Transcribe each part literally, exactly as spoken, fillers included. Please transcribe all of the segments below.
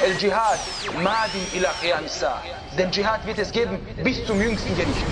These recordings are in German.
El Dschihad madin ila qiyam as-sa'a. Den Dschihad wird es geben bis zum jüngsten Gericht.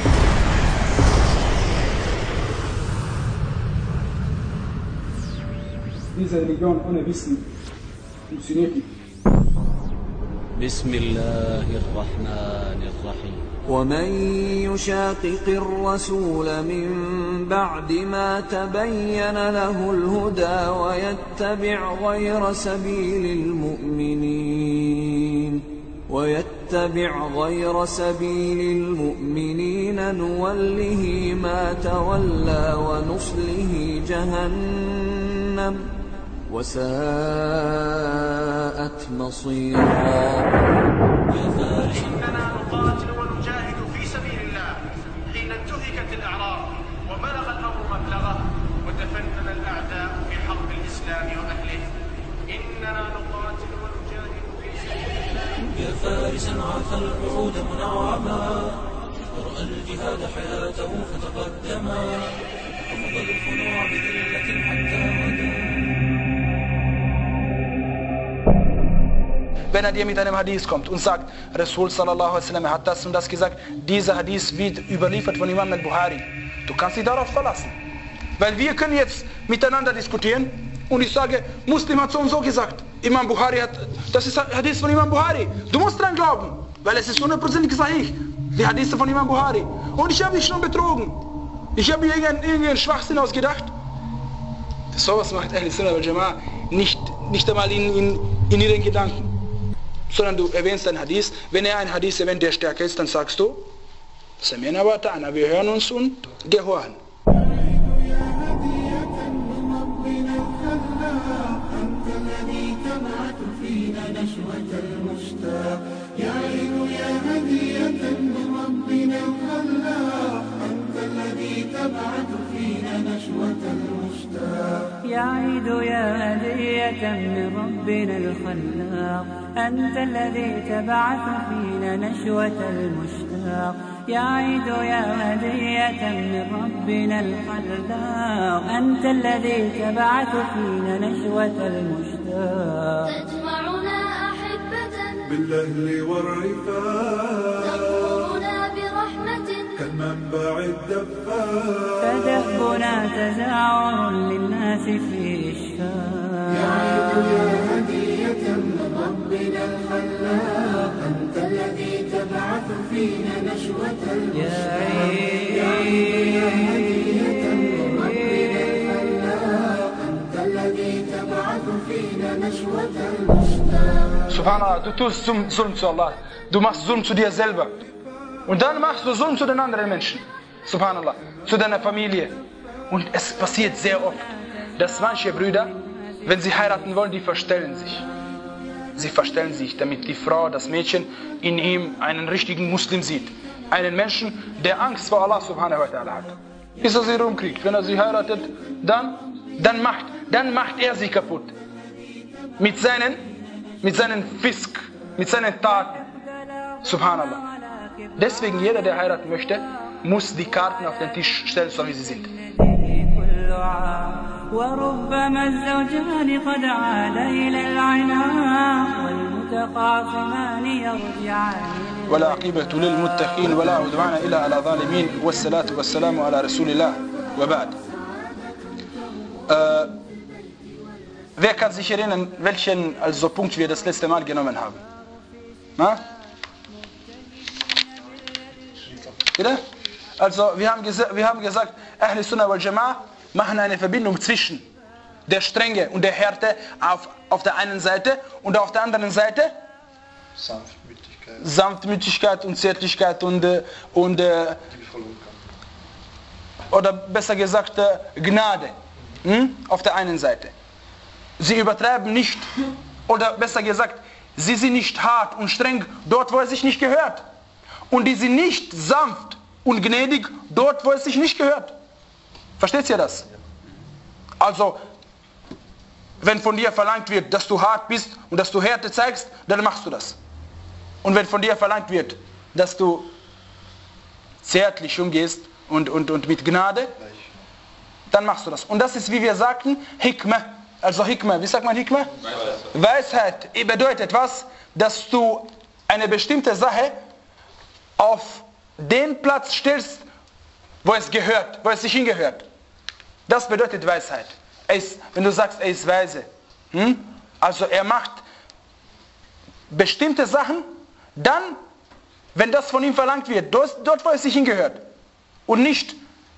Diese Religion ohne Wissen funktioniert nicht. بسم الله الرحمن الرحيم ومن يشاقق الرسول من بعد ما تبين له الهدى ويتبع غير سبيل المؤمنين ويتبع غير سبيل المؤمنين نوله ما تولى ونصله جهنم وساءت مصيرا. إننا نقاتل ونجاهد في سبيل الله حين انتهكت الأعراض وبلغ الأمر مبلغه وتفنن الأعداء في حرب الإسلام وأهله. إننا نقاتل ونجاهد في سبيل الله. يا فارسا عاف الوعود منعما ورأى الجهاد حياته فتقدما وفضل الخنوع بذلة حتى غدا. Wenn er dir mit einem Hadith kommt und sagt, Rasul sallallahu alaihi wasallam hat das und das gesagt, dieser Hadith wird überliefert von Imam al-Bukhari. Du kannst dich darauf verlassen. Weil wir können jetzt miteinander diskutieren und ich sage, Muslim hat so und so gesagt. Imam Bukhari hat, das ist Hadith von Imam Bukhari. Du musst dran glauben, weil es ist hundertprozentig sahih. Die Hadith von Imam Bukhari. Und ich habe dich schon betrogen. Ich habe mir irgendeinen, irgendeinen Schwachsinn ausgedacht. Sowas macht Ahl Sunnah wal Jama'ah nicht, nicht einmal in, in, in ihren Gedanken. Sondern du erwähnst einen Hadith. Wenn er einen Hadith erwähnt, der stärker ist, dann sagst du, Sami'na wa ta'ana, wir hören uns und gehorchen. يعيد يا هدية من ربنا الخلاق أنت الذي تبعث فينا نشوة المشتاق. يعيد يا هدية من ربنا الخلاق أنت الذي تبعث فينا نشوة المشتاق. تجمعنا أحبة بالأهل والرفاق تغمرنا برحمة كالمنبع الدفاق فدهبنا تزاور للناس في إشفاق. يعيد يا هدية من ربنا الخلاق أنت الذي تبعث فينا نشوة المشتاق. يعيد يا هدية من ربنا الخلاق أنت الذي تبعث فينا نشوة المشتاق. Subhanallah, du tust Zulm zu Allah. Du machst Zulm zu dir selber. Und dann machst du Zulm zu den anderen Menschen. Subhanallah. Zu deiner Familie. Und es passiert sehr oft, dass manche Brüder, wenn sie heiraten wollen, die verstellen sich. Sie verstellen sich, damit die Frau, das Mädchen, in ihm einen richtigen Muslim sieht. Einen Menschen, der Angst vor Allah subhanahu wa ta'ala hat. Bis er sie rumkriegt. Wenn er sie heiratet, dann, dann, macht, dann macht er sie kaputt. Mit seinen, mit seinen Fisk, mit seinen Taten. Subhanallah. Deswegen, jeder, der heiraten möchte, muss die Karten auf den Tisch stellen, so wie sie sind. وربما الزوجان قد عاد إلى العناق والمتخاصمان يرجعان. والعاقبة للمتقين ولا عدوان إلا على الظالمين والصلاة والسلام على رسول الله وبعد. Äh, wer kann sich erinnern, welchen also Punkt wir das letzte Mal genommen haben? Na? Bitte? Also wir haben, wir haben gesagt, Ahl Sunnah wal Jama'ah machen eine Verbindung zwischen der Strenge und der Härte auf, auf der einen Seite und auf der anderen Seite Sanftmütigkeit, Sanftmütigkeit und Zärtlichkeit und, und oder besser gesagt Gnade, hm? Auf der einen Seite. Sie übertreiben nicht, oder besser gesagt, sie sind nicht hart und streng dort, wo es sich nicht gehört. Und die sind nicht sanft und gnädig dort, wo es sich nicht gehört. Versteht ihr das? Also, wenn von dir verlangt wird, dass du hart bist und dass du Härte zeigst, dann machst du das. Und wenn von dir verlangt wird, dass du zärtlich umgehst und, und, und mit Gnade, dann machst du das. Und das ist, wie wir sagten, Hikmah. also Hikmah, wie sagt man Hikmah? Weisheit. Weisheit bedeutet was? Dass du eine bestimmte Sache auf den Platz stellst, wo es gehört, wo es sich hingehört. Das bedeutet Weisheit. Er ist, wenn du sagst, er ist weise. Hm? Also er macht bestimmte Sachen, dann, wenn das von ihm verlangt wird, dort, wo es sich hingehört. Und nicht,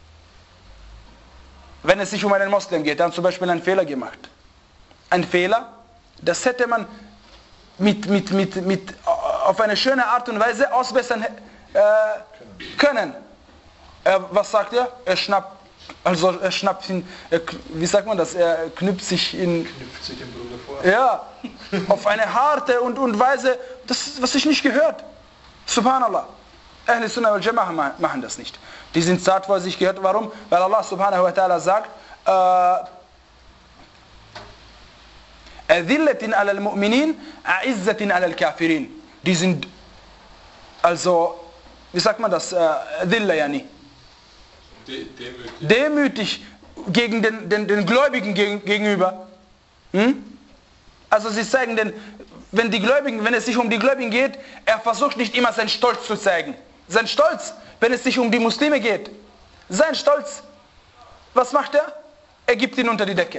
wenn es sich um einen Moslem geht, dann zum Beispiel einen Fehler gemacht. Ein Fehler, das hätte man mit, mit, mit, mit, auf eine schöne Art und Weise ausbessern äh, können. Äh, was sagt er? Er schnappt, also er schnappt ihn, er, wie sagt man das? Er knüpft sich in, knüpft sich den Bruder vor. Ja, auf eine harte und, und Weise, das, was sich nicht gehört. Subhanallah. Ahl Sunnah wal Jama'ah machen das nicht. Die sind zart, wo es sich gehört. Warum? Weil Allah subhanahu wa ta'ala sagt, Adhillatin ala al-Mu'minin, A'izzatin ala al-Kafirin. Die sind, also, wie sagt man das? Adhilla, yani. Demütig. Demütig gegen den, den, den Gläubigen gegenüber. Hm? Also sie zeigen den, wenn die Gläubigen, wenn es sich um die Gläubigen geht, er versucht nicht immer seinen Stolz zu zeigen. Sein Stolz, wenn es sich um die Muslime geht. Sein Stolz, was macht er? Er gibt ihn unter die Decke.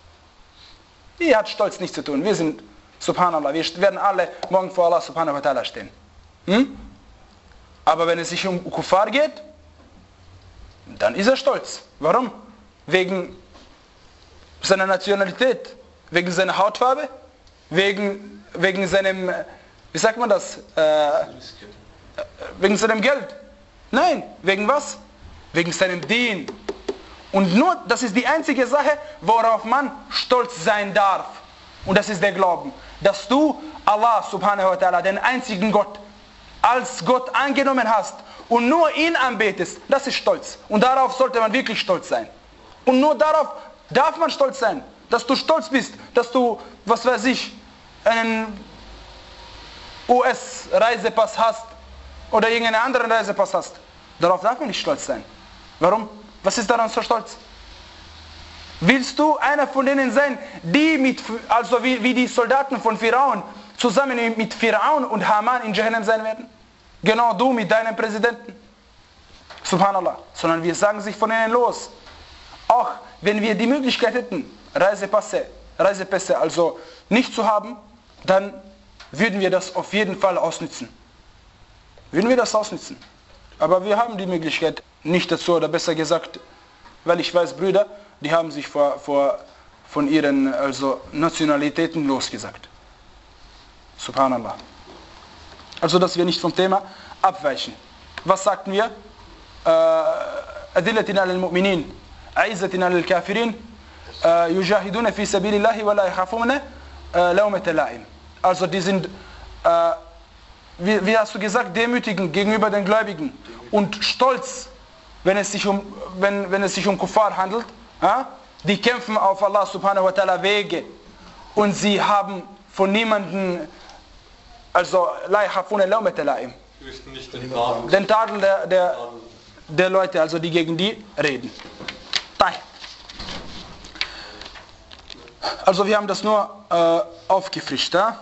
Hier hat Stolz nichts zu tun. Wir sind, subhanallah, wir werden alle morgen vor Allah subhanahu wa ta'ala stehen. Hm? Aber wenn es sich um Kuffar geht, dann ist er stolz. Warum? Wegen seiner Nationalität, wegen seiner Hautfarbe, wegen, wegen seinem, wie sagt man das, äh, wegen seinem Geld. Nein, wegen was? Wegen seinem Dien. Und nur, das ist die einzige Sache, worauf man stolz sein darf. Und das ist der Glauben. Dass du Allah subhanahu wa ta'ala, den einzigen Gott, als Gott angenommen hast und nur ihn anbetest, das ist Stolz. Und darauf sollte man wirklich stolz sein. Und nur darauf darf man stolz sein, dass du stolz bist, dass du, was weiß ich, einen U S-Reisepass hast oder irgendeinen anderen Reisepass hast. Darauf darf man nicht stolz sein. Warum? Was ist daran so stolz? Willst du einer von denen sein, die mit, also wie, wie die Soldaten von Pharaon, zusammen mit Pharaon und Haman in Jahannam sein werden? Genau du mit deinem Präsidenten. Subhanallah. Sondern wir sagen sich von ihnen los. Auch wenn wir die Möglichkeit hätten, Reisepässe, Reisepässe also nicht zu haben, dann würden wir das auf jeden Fall ausnützen. Würden wir das ausnützen. Aber wir haben die Möglichkeit nicht dazu, oder besser gesagt, weil ich weiß, Brüder, die haben sich vor, vor, von ihren also Nationalitäten losgesagt. Subhanallah. Also, dass wir nicht vom Thema abweichen. Was sagten wir? Adillatin al-Mu'minin, A'izzatin al-Kafirin, Yujahiduna fi sabilillahi wa la yakhafuna lawmata la'im. Also, die sind, wie, wie hast du gesagt, demütigen gegenüber den Gläubigen und stolz, wenn es sich um, wenn, wenn es sich um Kuffar handelt. Ja? Die kämpfen auf Allah subhanahu wa ta'ala Wege und sie haben von niemandem, also la yakhafuna lawmata la'im, den Tadel der, der, der Leute, also die gegen die reden. Also wir haben das nur äh, aufgefrischt. Ja?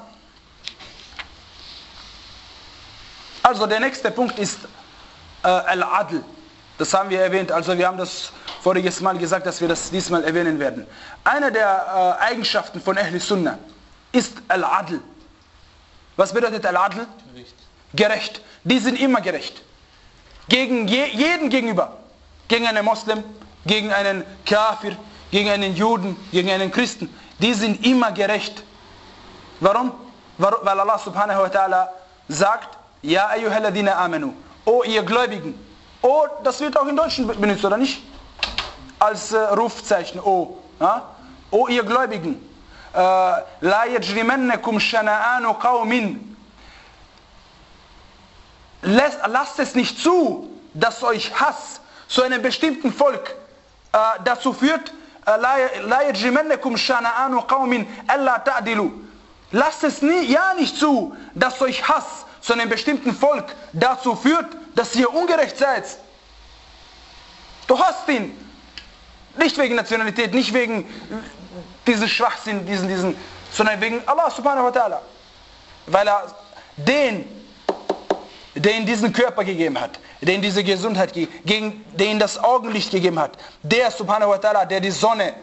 Also der nächste Punkt ist äh, Al-Adl. Das haben wir erwähnt, also wir haben das voriges Mal gesagt, dass wir das diesmal erwähnen werden. Eine der äh, Eigenschaften von Ahl Sunnah ist Al-Adl. Was bedeutet Al-Adl? Gerecht. Gerecht. Die sind immer gerecht. Gegen je, jeden gegenüber. Gegen einen Moslem, gegen einen Kafir, gegen einen Juden, gegen einen Christen. Die sind immer gerecht. Warum? Weil Allah subhanahu wa ta'ala sagt, Ja ayyuhalladhina amanu. O ihr Gläubigen. O, das wird auch in Deutschen benutzt, oder nicht? Als äh, Rufzeichen, O. Ja? O ihr Gläubigen. La yajrimannakum shana'anu qawmin. Lasst es nicht zu, dass euch Hass zu einem bestimmten Volk äh, dazu führt, La yajrimannakum shana'anu qawmin alla ta'dilu. Lasst es nie, ja nicht zu, dass euch Hass zu einem bestimmten Volk dazu führt, dass ihr ungerecht seid. Du hasst ihn. Nicht wegen Nationalität, nicht wegen diesen Schwachsinn, diesen, diesen, sondern wegen Allah subhanahu wa ta'ala. Weil er den, der ihm diesen Körper gegeben hat, der ihm diese Gesundheit gegeben, der ihm das Augenlicht gegeben hat, der subhanahu wa ta'ala, der die Sonne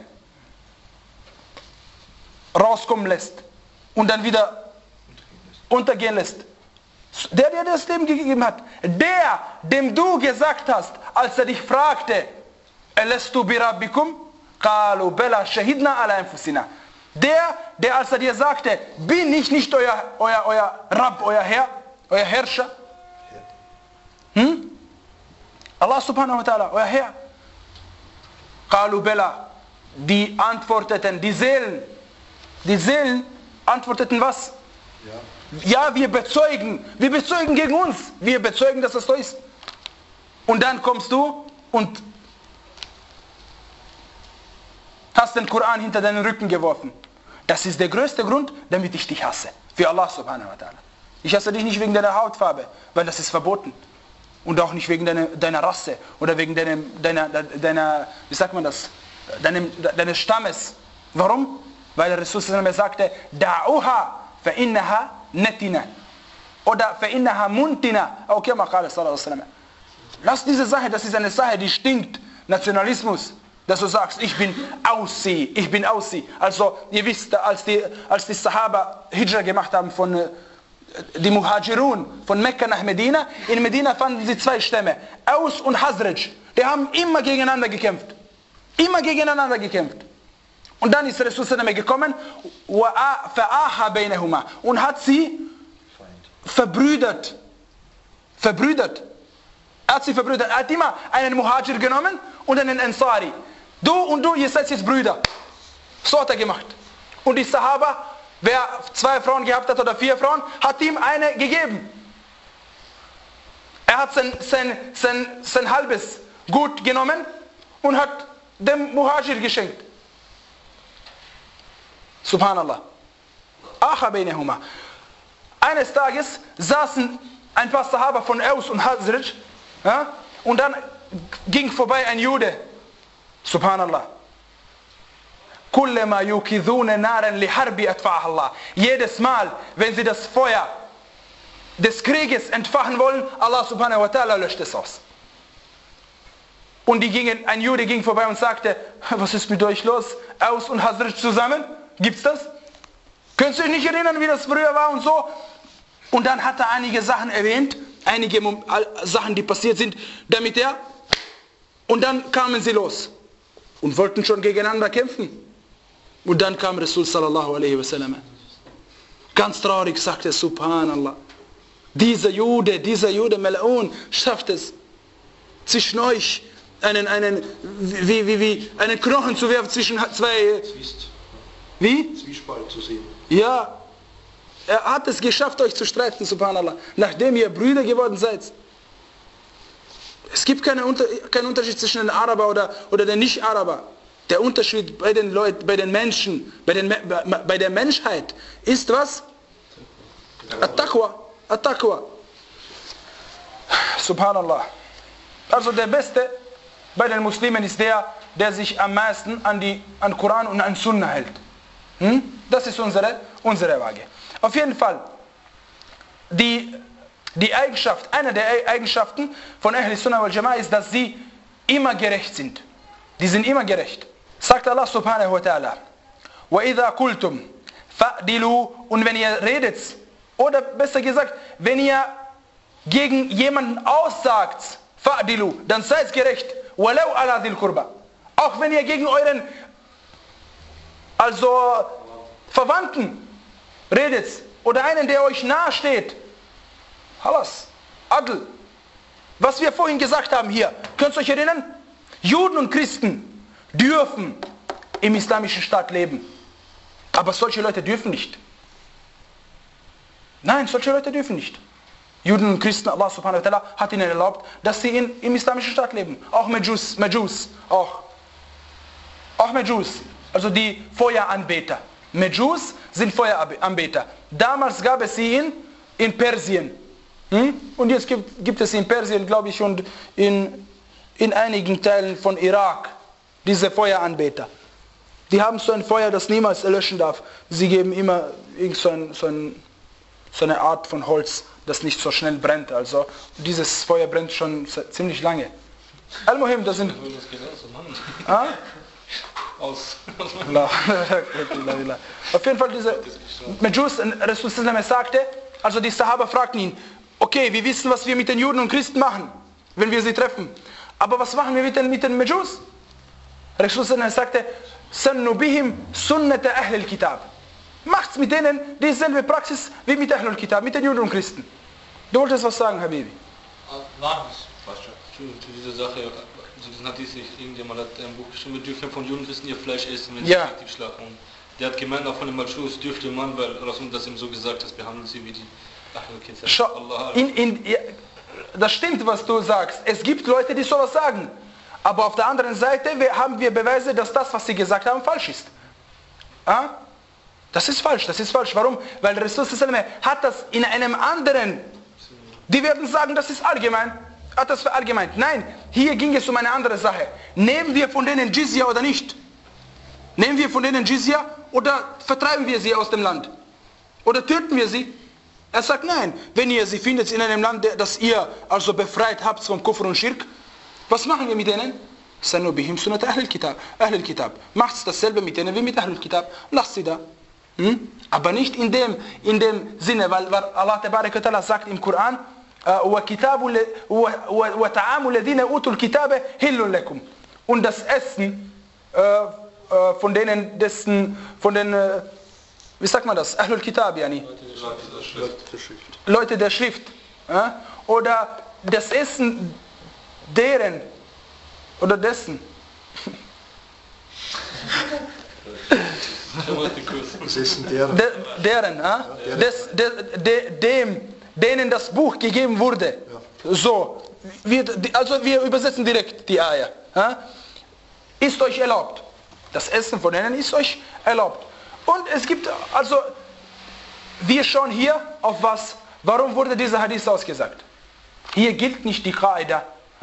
rauskommen lässt und dann wieder untergehen lässt. Der, der das Leben gegeben hat. Der, dem du gesagt hast, als er dich fragte, Alastu bi rabbikum? Qalu bala shahidna ala anfusina. Der, der als er dir sagte, bin ich nicht euer, euer, euer Rabb, euer Herr, euer Herrscher? Hm? Allah subhanahu wa ta'ala, euer Herr. Qalu bala. Die antworteten, die Seelen, die Seelen antworteten was? Ja. Ja, wir bezeugen, wir bezeugen gegen uns, wir bezeugen, dass es so ist. Und dann kommst du und hast den Koran hinter deinen Rücken geworfen. Das ist der größte Grund, damit ich dich hasse. Für Allah subhanahu wa ta'ala. Ich hasse dich nicht wegen deiner Hautfarbe, weil das ist verboten. Und auch nicht wegen deiner, deiner Rasse oder wegen deinem, deiner, deiner, wie sagt man das, deinem, deines Stammes. Warum? Weil der Rasul sagte, Da'uha fa'innaha netina. Oder fa'innaha muntina. Okay, lass diese Sache, das ist eine Sache, die stinkt. Nationalismus. Dass du sagst, ich bin Aussie, ich bin Aussie. Also, ihr wisst, als die, als die Sahaba Hijra gemacht haben von die Muhajirun von Mekka nach Medina, in Medina fanden sie zwei Stämme, Aus und Hazraj. Die haben immer gegeneinander gekämpft. Immer gegeneinander gekämpft. Und dann ist Rasul gekommen und hat sie verbrüdert. Verbrüdert. Er hat sie verbrüdert. Er hat immer einen Muhajir genommen und einen Ansari. Du und du, ihr seid jetzt Brüder. So hat er gemacht. Und die Sahaba, wer zwei Frauen gehabt hat oder vier Frauen, hat ihm eine gegeben. Er hat sein, sein, sein, sein halbes Gut genommen und hat dem Muhajir geschenkt. Subhanallah. Acha bainahuma. Eines Tages saßen ein paar Sahaba von Aus und Hazraj, ja, und dann ging vorbei ein Jude. Subhanallah. Kullama yukidhuna naran li harbi atfa'aha Allah. Jedes Mal, wenn sie das Feuer des Krieges entfachen wollen, Allah subhanahu wa ta'ala löscht es aus. Und die gingen, ein Jude ging vorbei und sagte, was ist mit euch los? Aus und Hazraj zusammen? Gibt's das? Könnt ihr euch nicht erinnern, wie das früher war und so? Und dann hat er einige Sachen erwähnt, einige Sachen, die passiert sind, damit er, und dann kamen sie los und wollten schon gegeneinander kämpfen. Und dann kam Rasul sallallahu alaihi wasallam. Ganz traurig sagte, Subhanallah, dieser Jude, dieser Jude Mal'un schafft es, zwischen euch einen, einen, wie, wie, wie, einen Knochen zu werfen zwischen zwei... Wie? Zwiespalt zu sehen. Ja, er hat es geschafft, euch zu streiten, Subhanallah, nachdem ihr Brüder geworden seid. Es gibt keine Unter, keinen Unterschied zwischen den Araber oder, oder den Nicht-Araber. Der Unterschied bei den Leuten, bei den Menschen, bei, den, bei der Menschheit ist was? At-Taqwa. At-Taqwa. Subhanallah. Also der Beste bei den Muslimen ist der, der sich am meisten an die an Koran und an Sunna hält. Hm? Das ist unsere, unsere Waage. Auf jeden Fall, die, die Eigenschaft, eine der Eigenschaften von Ahl Sunnah wal Jama'ah ist, dass sie immer gerecht sind. Die sind immer gerecht. Sagt Allah subhanahu wa ta'ala, وَإِذَا قُلْتُمْ فَأْدِلُوا. Und wenn ihr redet, oder besser gesagt, wenn ihr gegen jemanden aussagt, فَأْدِلُوا, dann seid gerecht. وَلَوْ عَلَى ذِي الْقُرْبَى. Auch wenn ihr gegen euren also Verwandten redet oder einen, der euch nahe steht. Halas, Adl. Was wir vorhin gesagt haben hier, könnt ihr euch erinnern? Juden und Christen dürfen im islamischen Staat leben. Aber solche Leute dürfen nicht. Nein, solche Leute dürfen nicht. Juden und Christen, Allah subhanahu wa ta'ala hat ihnen erlaubt, dass sie in, im islamischen Staat leben. Auch Majus, Majus, auch. Auch Majus. Also die Feueranbeter. Majus sind Feueranbeter. Damals gab es sie in, in Persien. Hm? Und jetzt gibt, gibt es in Persien, glaube ich, und in, in einigen Teilen von Irak diese Feueranbeter. Die haben so ein Feuer, das niemals erlöschen darf. Sie geben immer irgend so, ein, so, ein, so eine Art von Holz, das nicht so schnell brennt. Also dieses Feuer brennt schon ziemlich lange. Al-Muhim, das sind... Ah? Aus. Auf jeden Fall diese Majus, Rasul sagte, also die Sahaba fragten ihn, okay, wir wissen, was wir mit den Juden und Christen machen, wenn wir sie treffen. Aber was machen wir mit den, mit den Majus? Rasul sagte, Sannu bihim sunnata ahl al-kitab. Macht's mit denen dieselbe Praxis wie mit Ahl al-Kitab, mit den Juden und Christen. Du wolltest was sagen, Habibi? War zu, zu dieser Sache, zu diesem Hadith, irgendjemand hat ein Buch geschrieben, wir dürfen von Juden und Christen ihr Fleisch essen, wenn sie ja. aktiv schlafen. Und der hat gemeint, auch von dem Malschus dürfte man, weil Rasul das ihm so gesagt hat, behandeln sie wie die Ahl al-Kitab. Schau, in, in, ja, das stimmt, was du sagst. Es gibt Leute, die sowas sagen. Aber auf der anderen Seite haben wir Beweise, dass das, was sie gesagt haben, falsch ist. Ah? Das ist falsch, das ist falsch. Warum? Weil der Rasul hat das in einem anderen, die werden sagen, das ist allgemein, hat das verallgemeint. Nein, hier ging es um eine andere Sache. Nehmen wir von denen Jizya oder nicht? Nehmen wir von denen Jizya oder vertreiben wir sie aus dem Land? Oder töten wir sie? Er sagt, nein, wenn ihr sie findet in einem Land, das ihr also befreit habt vom Kufr und Schirk, was machen wir mit denen? Sannu bihim sunnat Ahl al-Kitab. Ahl al-Kitab. Macht's dasselbe mit denen wie mit Ahl al-Kitab. Lasst sie da. Hm? Aber nicht in dem, in dem Sinne, weil, weil Allah Tabarak wa Ta'ala sagt im Koran, وَتَعَامُ الَّذِينَ أُوتُوا الْكِتَابَ هِلٌّ لَكُمْ. Und das Essen äh, äh, von denen, dessen, von den, äh, wie sagt man das? Ahl al-Kitab, yani. Leute der Schrift. Äh? Oder das Essen deren oder dessen. De, deren, äh? Des, de, de, dem, denen das Buch gegeben wurde. So, wir, also wir übersetzen direkt die Eier. Äh? Ist euch erlaubt. Das Essen von denen ist euch erlaubt. Und es gibt, also, wir schauen hier auf was, warum wurde dieser Hadith ausgesagt. Hier gilt nicht die Qaida.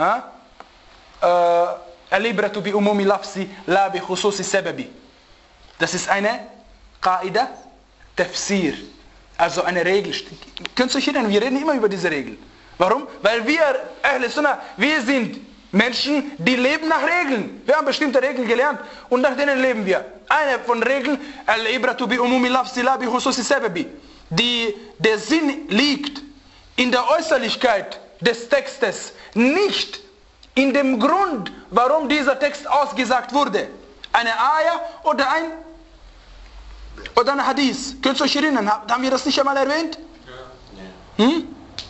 Al-Ibratu bi umumi lafzi la bi khususi sababi. Das ist eine Qaida, Tafsir. Also eine Regel. Könnt ihr euch erinnern, wir reden immer über diese Regel. Warum? Weil wir, Ahl Sunnah, wir sind Menschen, die leben nach Regeln. Wir haben bestimmte Regeln gelernt und nach denen leben wir. Eine von Regeln, Al-Ibratu bi umumi lafzi la bi khususi sababi. Die, der Sinn liegt in der Äußerlichkeit des Textes, nicht in dem Grund, warum dieser Text ausgesagt wurde. Eine Ayah oder ein oder ein Hadith. Könnt ihr euch erinnern? Haben wir das nicht einmal erwähnt? Ja. Hm?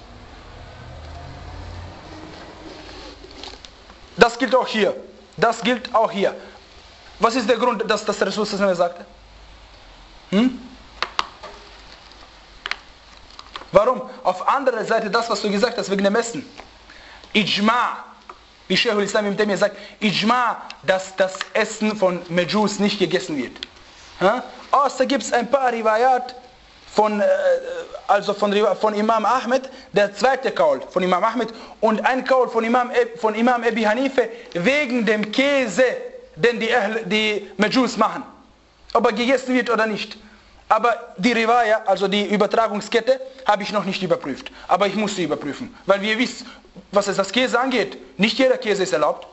Das gilt auch hier. Das gilt auch hier. Was ist der Grund, dass das Rasul sagte? Hm? Warum? Auf anderer Seite das, was du gesagt hast, wegen dem Essen. Ijma'. Wie Sheikhul Islam Ibn Taymiyyah sagt, Ijma', dass das Essen von Majus nicht gegessen wird. Ja? Außer gibt es ein paar Riwayat von, äh, also von, von Imam Ahmed, der zweite Kaul von Imam Ahmed und ein Kaul von Imam, von Imam Abi Hanife wegen dem Käse, den die, die Majus machen. Ob er gegessen wird oder nicht. Aber die Riwaya, also die Übertragungskette, habe ich noch nicht überprüft. Aber ich muss sie überprüfen. Weil wir wissen, was es das Käse angeht, nicht jeder Käse ist erlaubt.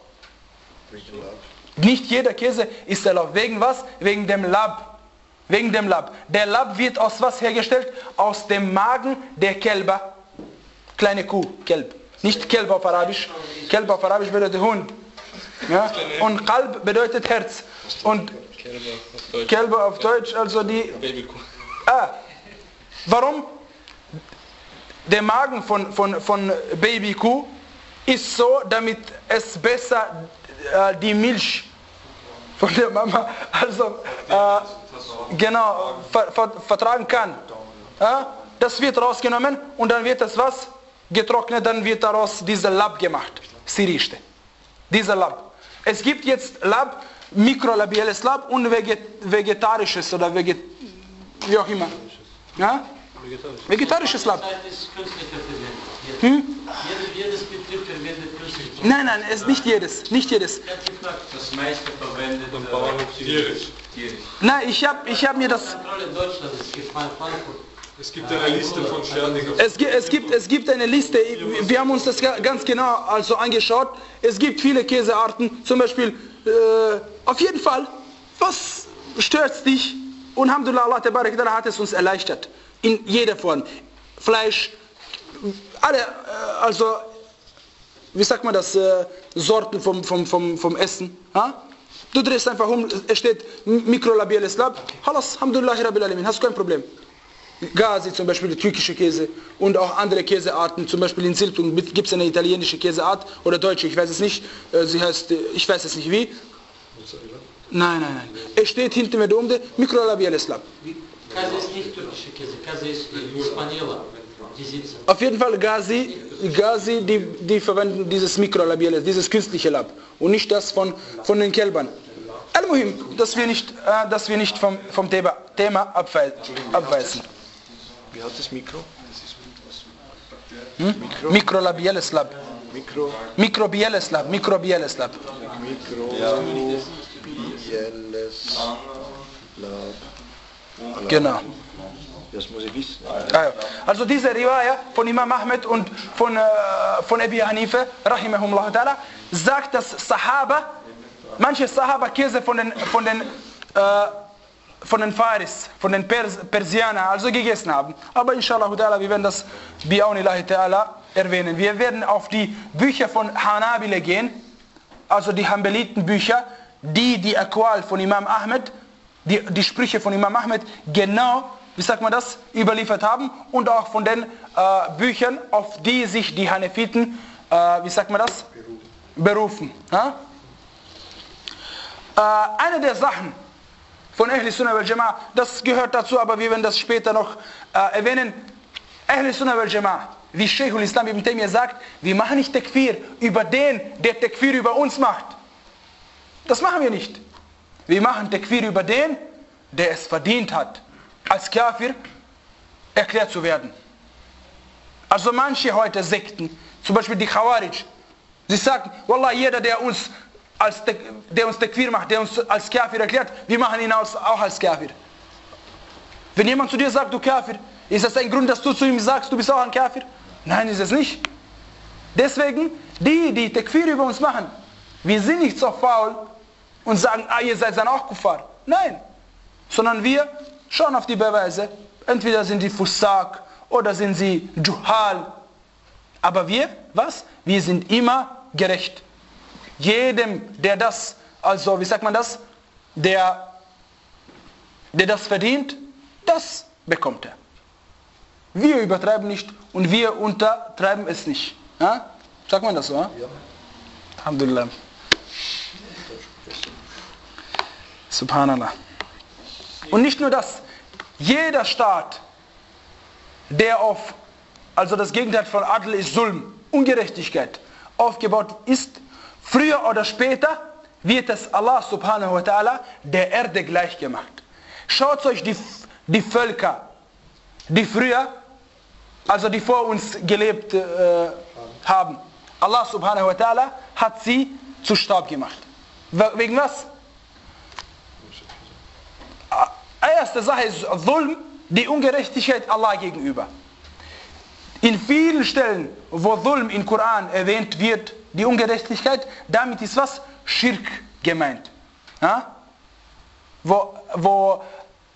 Nicht jeder Käse ist erlaubt. Wegen was? Wegen dem Lab. Wegen dem Lab. Der Lab wird aus was hergestellt? Aus dem Magen der Kälber. Kleine Kuh, Kelb. Nicht Kelb auf Arabisch. Kelb auf Arabisch bedeutet Hund. Ja? Und Qalb bedeutet Herz. Und Kälber auf Deutsch, also die... Babykuh. Ah, warum? Der Magen von, von, von Babykuh ist so, damit es besser äh, die Milch von der Mama also, äh, genau, ver, ver, vertragen kann. Ja? Das wird rausgenommen und dann wird das was? Getrocknet, dann wird daraus dieser Lab gemacht. Siriste. Dieser Lab. Es gibt jetzt Lab, mikrolabielles Lab und vegetarisches oder veget wie auch immer. Ja? Vegetarisches, vegetarisches Lab. Hm? Jedes Betrieb verwendet künstliche. Nein, nein, es ist nicht jedes. Nicht jedes. Das meiste verwendet und tierisches. Nein, ich habe ich hab mir das... Es gibt eine Liste von Sternen. Es gibt, es, gibt, es gibt eine Liste, wir haben uns das ganz genau also angeschaut. Es gibt viele Käsearten, zum Beispiel, äh, auf jeden Fall, was stört dich? Und Alhamdulillah, Allah Tabarak hat es uns erleichtert, in jeder Form. Fleisch, alle, äh, also, wie sagt man das, äh, Sorten vom, vom, vom, vom Essen. Ha? Du drehst einfach um, es steht mikrolabiales Lab, halas, Alhamdulillah, Rabbil Alamin, hast du kein Problem. Gazi zum Beispiel, der türkische Käse und auch andere Käsearten, zum Beispiel in Siltung gibt es eine italienische Käseart oder deutsche, ich weiß es nicht, sie heißt, ich weiß es nicht wie. Nein, nein, nein. Es steht hinter mir um, mikrolabiales Lab. Käse ist nicht türkische Käse, Käse ist Hispaniola. Auf jeden Fall Gazi, Gazi die, die verwenden dieses mikrolabiales, dieses künstliche Lab und nicht das von, von den Kälbern. Al-Muhim, dass wir nicht, äh, dass wir nicht vom, vom Thema, Thema abweisen. Wie heißt das Mikro? Hm? Mikro? Mikrolabiales Lab. Mikro? Mikrobielles Lab. Mikrobielles Lab. Mikrobielles Lab. Genau. Das muss ich wissen. Also diese Riwaya von Imam Ahmed und von, äh, von Abi Hanifa, rahimahumullah ta'ala, sagt, dass Sahaba, manche Sahaba Käse von den, von den, äh, von den Faris, von den Pers Persianern, also gegessen haben. Aber inshallah ta'ala, wir werden das bi'aunillahi ta'ala erwähnen. Wir werden auf die Bücher von Hanabila gehen, also die Hanbaliten-Bücher, die die Aqwal von Imam Ahmed, die, die Sprüche von Imam Ahmed genau, wie sagt man das, überliefert haben und auch von den äh, Büchern, auf die sich die Hanefiten, äh, wie sagt man das, berufen. Ja? Äh, eine der Sachen von Ahl Sunnah wal Jama'ah, das gehört dazu, aber wir werden das später noch äh, erwähnen. Ahl Sunnah wal Jama'ah, wie Sheikhul Islam Ibn Taymiyyah sagt, wir machen nicht Takfir über den, der Takfir über uns macht. Das machen wir nicht. Wir machen Takfir über den, der es verdient hat, als Kafir erklärt zu werden. Also manche heute Sekten, zum Beispiel die Khawarij, sie sagen, Wallah, jeder, der uns als der uns Takfir macht, der uns als Kafir erklärt, wir machen ihn auch als Kafir. Wenn jemand zu dir sagt, du Kafir, ist das ein Grund, dass du zu ihm sagst, du bist auch ein Kafir? Nein, ist es nicht. Deswegen, die, die Takfir über uns machen, wir sind nicht so faul und sagen, ah, ihr seid dann auch Kuffar. Nein, sondern wir schauen auf die Beweise. Entweder sind die Fusaq oder sind sie Juhal. Aber wir, was? Wir sind immer gerecht. Jedem, der das, also wie sagt man das, der, der das verdient, das bekommt er. Wir übertreiben nicht und wir untertreiben es nicht. Ja? Sagt man das so? Ja. Alhamdulillah. Subhanallah. Und nicht nur das, jeder Staat, der auf, also das Gegenteil von Adl ist Zulm, Ungerechtigkeit, aufgebaut ist, früher oder später wird es Allah subhanahu wa ta'ala der Erde gleich gemacht. Schaut euch die, die Völker, die früher, also die vor uns gelebt äh, haben. Allah subhanahu wa ta'ala hat sie zu Staub gemacht. Wegen was? Erste Sache ist Zulm, die Ungerechtigkeit Allah gegenüber. In vielen Stellen, wo Zulm im Koran erwähnt wird, die Ungerechtigkeit, damit ist was? Schirk gemeint. Ja? Wo, wo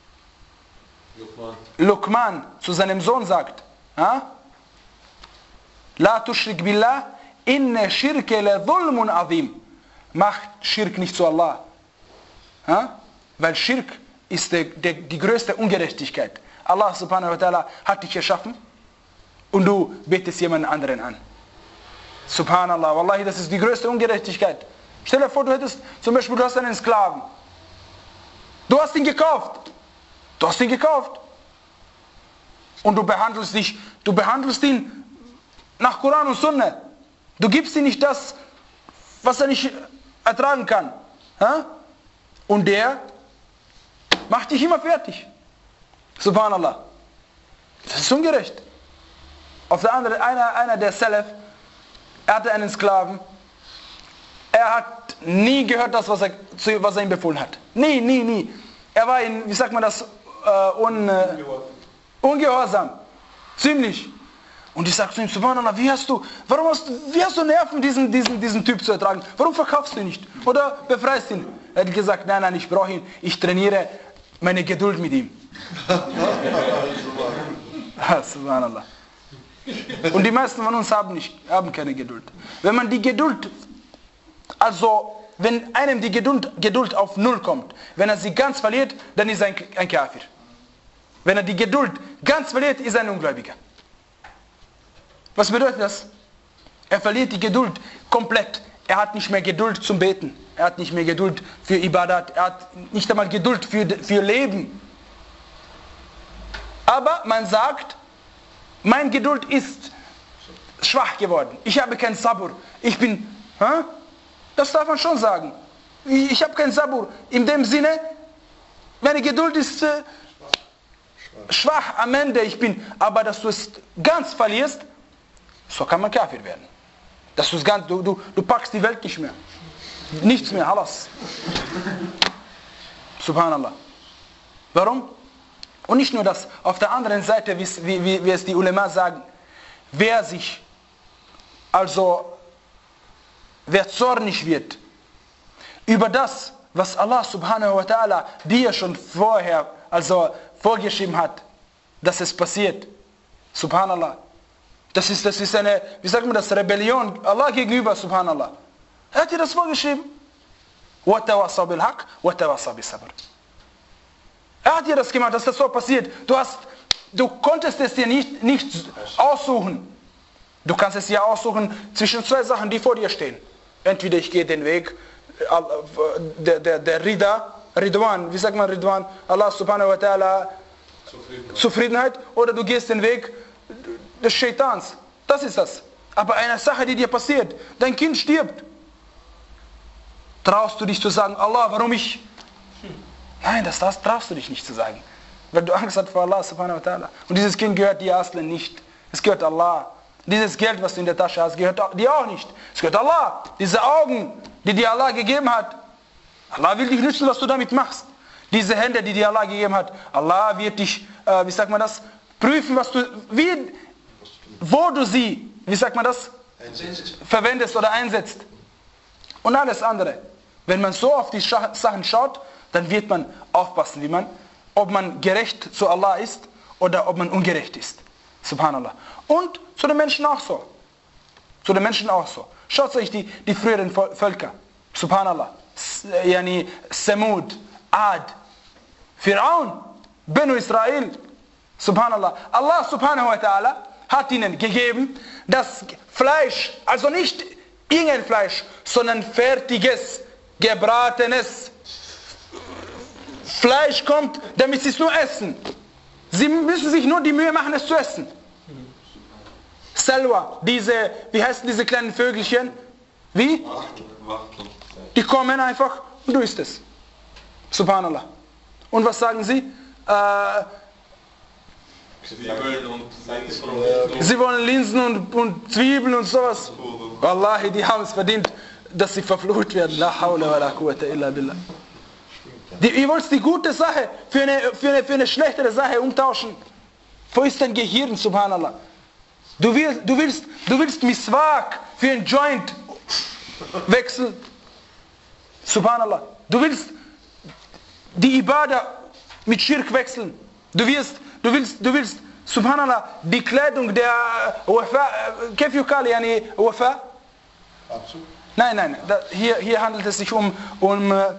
Luqman zu seinem Sohn sagt, ja? La tushrik billah, inne shirke le zulmun azim. Macht Schirk nicht zu Allah. Ja? Weil Schirk ist der, der, die größte Ungerechtigkeit. Allah subhanahu wa ta'ala hat dich erschaffen und du betest jemanden anderen an. Subhanallah, wallahi, das ist die größte Ungerechtigkeit. Stell dir vor, du hättest, zum Beispiel, du hast einen Sklaven. Du hast ihn gekauft. Du hast ihn gekauft. Und du behandelst dich, du behandelst ihn nach Koran und Sunna. Du gibst ihm nicht das, was er nicht ertragen kann. Ha? Und der macht dich immer fertig. Subhanallah. Das ist ungerecht. Auf der anderen, einer, einer der Salaf, er hatte einen Sklaven. Er hat nie gehört, das, was er, was er ihm befohlen hat. Nie, nie, nie. er war in, wie sagt man das, äh, un, äh, ungehorsam. Ziemlich. Und ich sage zu ihm, Subhanallah, wie hast du, warum hast, wie hast du Nerven, diesen, diesen, diesen Typ zu ertragen? Warum verkaufst du ihn nicht? Oder befreist ihn? Er hat gesagt, nein, nein, ich brauche ihn. Ich trainiere meine Geduld mit ihm. Subhanallah. Und die meisten von uns haben, nicht, haben keine Geduld. Wenn man die Geduld, also wenn einem die Geduld, Geduld auf Null kommt, wenn er sie ganz verliert, dann ist er ein, ein Kafir. Wenn er die Geduld ganz verliert, ist er ein Ungläubiger. Was bedeutet das? Er verliert die Geduld komplett. Er hat nicht mehr Geduld zum Beten. Er hat nicht mehr Geduld für Ibadat. Er hat nicht einmal Geduld für, für Leben. Aber man sagt, mein Geduld ist schwach geworden. Ich habe kein Sabur. Ich bin, hä? Das darf man schon sagen. Ich, ich habe kein Sabur. In dem Sinne, meine Geduld ist äh, schwach am Ende. Ich bin, aber dass du es ganz verlierst, so kann man Kafir werden. Dass du es ganz, du, du, du packst die Welt nicht mehr. Nichts mehr, alles. Subhanallah. Warum? Und nicht nur das, auf der anderen Seite, wie, wie, wie es die Ulema sagen, wer sich, also, wer zornig wird, über das, was Allah subhanahu wa ta'ala dir schon vorher, also vorgeschrieben hat, dass es passiert. Subhanallah. Das ist, das ist eine, wie sagt man das, Rebellion Allah gegenüber, subhanallah. Er hat dir das vorgeschrieben. وَتَوَصَّى بِالْحَقِّ وَتَوَصَّى بِالصَّبْرِ. Er hat dir das gemacht, dass das so passiert. Du hast, du konntest es dir nicht, nicht aussuchen. Du kannst es ja aussuchen zwischen zwei Sachen, die vor dir stehen. Entweder ich gehe den Weg, der, der, der Rida, Ridwan, wie sagt man Ridwan? Allah subhanahu wa ta'ala, Zufriedenheit. Zufriedenheit, oder du gehst den Weg des Shaitans. Das ist das. Aber eine Sache, die dir passiert, dein Kind stirbt. Traust du dich zu sagen, Allah, warum ich? Nein, das, das traust du dich nicht zu sagen. Weil du Angst hast vor Allah subhanahu wa ta'ala. Und dieses Kind gehört dir Aslan nicht. Es gehört Allah. Dieses Geld, was du in der Tasche hast, gehört dir auch nicht. Es gehört Allah. Diese Augen, die dir Allah gegeben hat. Allah will dich nützen, was du damit machst. Diese Hände, die dir Allah gegeben hat. Allah wird dich, äh, wie sagt man das, prüfen, was du, wie, wo du sie, wie sagt man das, einsetzt. verwendest oder einsetzt. Und alles andere. Wenn man so auf die Sachen schaut, dann wird man aufpassen, wie man, ob man gerecht zu Allah ist oder ob man ungerecht ist. Subhanallah. Und zu den Menschen auch so. Zu den Menschen auch so. Schaut euch die, die früheren Völker. Subhanallah. Yani Samud, Ad, Fir'aun, Benu Israel. Subhanallah. Allah subhanahu wa ta'ala hat ihnen gegeben, das Fleisch, also nicht irgendein Fleisch, sondern fertiges, gebratenes Fleisch kommt, damit sie es nur essen. Sie müssen sich nur die Mühe machen, es zu essen. Salwa, diese, wie heißen diese kleinen Vögelchen? Wie? Die kommen einfach und du isst es. Subhanallah. Und was sagen sie? Äh, Sie wollen Linsen und, und Zwiebeln und sowas. Wallahi, die haben es verdient, dass sie verflucht werden. La hawla wa la quwwata illa billah. Die, ihr wollt die gute Sache für eine, für, eine, für eine schlechtere Sache umtauschen. Wo ist dein Gehirn, subhanallah? Du willst, du willst, du willst Miswak für ein Joint wechseln. Subhanallah. Du willst die Ibadah mit Schirk wechseln. Du wirst, du willst, du willst, subhanallah, die Kleidung der Wafa, كيف يقال يعني Wafa? Nein, nein, da, hier, hier handelt es sich um, um uh,